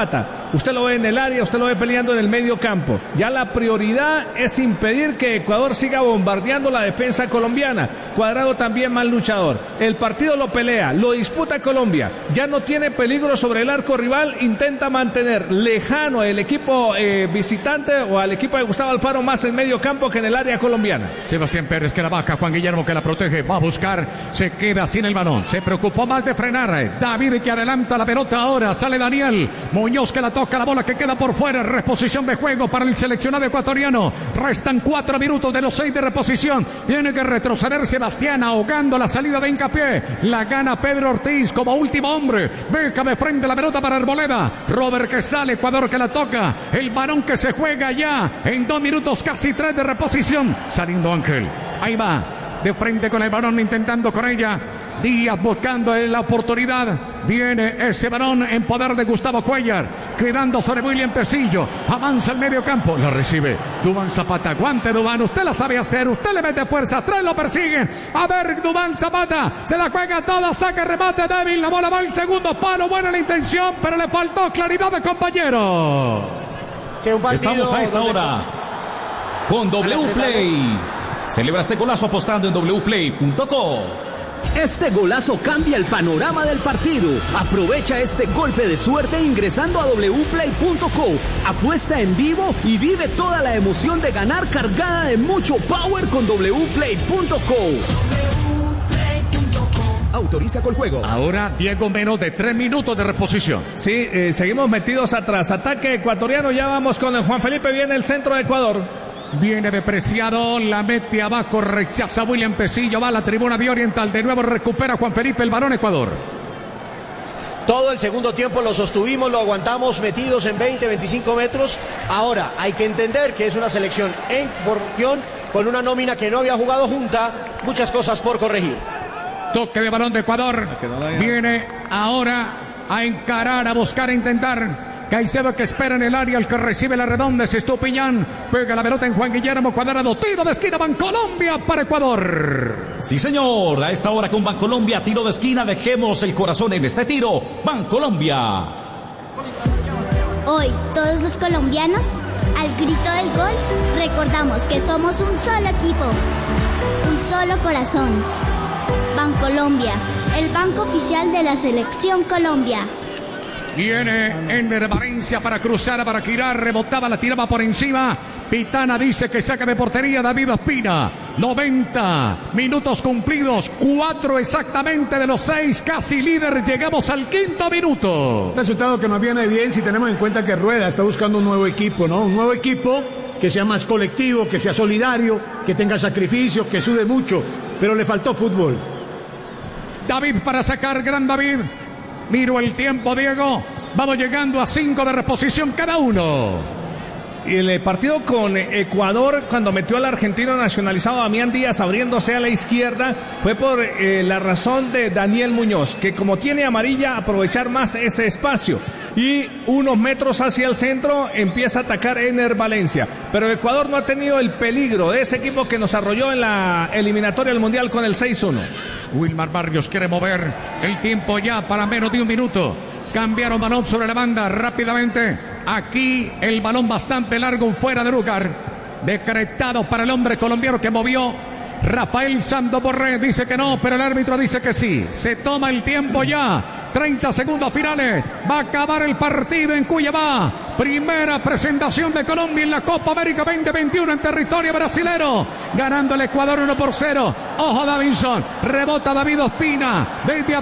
usted lo ve en el área, usted lo ve peleando en el medio campo. Ya la prioridad es impedir que Ecuador siga bombardeando la defensa colombiana. Cuadrado también mal luchador. El partido lo pelea, lo disputa Colombia. Ya no tiene peligro sobre el arco rival, intenta mantener lejano el equipo eh, visitante o al equipo de Gustavo Alfaro más en medio campo que en el área colombiana. Sebastián Pérez que la baja, Juan Guillermo que la protege, va a buscar, se queda sin el balón, se preocupó más de frenar. David que adelanta la pelota ahora, sale Daniel Muñoz que la toca, la bola que queda por fuera, reposición de juego para el seleccionado ecuatoriano. Restan cuatro minutos de los seis de reposición, tiene que retroceder Sebastián ahogando la salida de Hincapié, la gana Pedro Ortiz como último hombre, Beca de frente la pelota para Arboleda, Robert que sale, Ecuador que la toca, el balón que se juega ya en dos minutos casi tres de reposición, saliendo Ángel, ahí va, de frente con el balón intentando con ella, Díaz buscando la oportunidad, viene ese balón en poder de Gustavo Cuellar, quedando sobre William Tecillo, avanza el medio campo, la recibe Duván Zapata, aguante Duván, usted la sabe hacer, usted le mete fuerza, tres lo persiguen, a ver Duván Zapata, se la juega toda, saca remate débil, la bola va al segundo palo, buena la intención, pero le faltó claridad de compañero. Estamos a esta hora con W Play. Celebra este golazo apostando en w play punto co. Este golazo cambia el panorama del partido. Aprovecha este golpe de suerte ingresando a w play punto co. Apuesta en vivo y vive toda la emoción de ganar cargada de mucho power con w play punto co. Autoriza con juego. Ahora Diego, menos de tres minutos de reposición. Sí, eh, seguimos metidos atrás. Ataque ecuatoriano, ya vamos con el Juan Felipe, viene el centro de Ecuador. Viene de Preciado, la mete abajo, rechaza William Tecillo, va a la tribuna de Oriental, de nuevo recupera Juan Felipe el balón Ecuador. Todo el segundo tiempo lo sostuvimos, lo aguantamos metidos en veinte, veinticinco metros. Ahora hay que entender que es una selección en formación con una nómina que no había jugado junta, muchas cosas por corregir. Toque de balón de Ecuador, viene ahora a encarar, a buscar, a intentar. Caicedo que espera en el área, el que recibe la redonda es Estupiñán, pega la pelota en Juan Guillermo Cuadrado, tiro de esquina, Bancolombia para Ecuador. Sí señor, a esta hora con Bancolombia, tiro de esquina, dejemos el corazón en este tiro, Bancolombia. Hoy, todos los colombianos, al grito del gol, recordamos que somos un solo equipo, un solo corazón. Bancolombia, el banco oficial de la Selección Colombia. Viene Ender Valencia para cruzar, para girar, rebotaba, la tiraba por encima. Pitana dice que saca de portería David Ospina. noventa minutos cumplidos, cuatro exactamente de los seis, casi líder, llegamos al quinto minuto. Resultado que nos viene bien si tenemos en cuenta que Rueda está buscando un nuevo equipo, ¿no? Un nuevo equipo que sea más colectivo, que sea solidario, que tenga sacrificio, que sude mucho, pero le faltó fútbol. David para sacar, gran David. Miro el tiempo, Diego. Vamos llegando a cinco de reposición cada uno. Y el partido con Ecuador, cuando metió al argentino nacionalizado Damián Díaz abriéndose a la izquierda, fue por eh, la razón de Daniel Muñoz, que como tiene amarilla, aprovechar más ese espacio. Y unos metros hacia el centro empieza a atacar Ener Valencia. Pero Ecuador no ha tenido el peligro de ese equipo que nos arrolló en la eliminatoria del Mundial con el seis uno. Wilmar Barrios quiere mover el tiempo ya para menos de un minuto. Cambiaron balón sobre la banda rápidamente. Aquí el balón bastante largo, fuera de lugar. Decretado para el hombre colombiano que movió. Rafael Sando Borré dice que no, pero el árbitro dice que sí. Se toma el tiempo ya. treinta segundos finales. Va a acabar el partido en Cuiabá. Primera presentación de Colombia en la Copa América veinte veintiuno en territorio brasilero. Ganando el Ecuador uno por cero. Ojo Davinson. Rebota David Ospina. Desde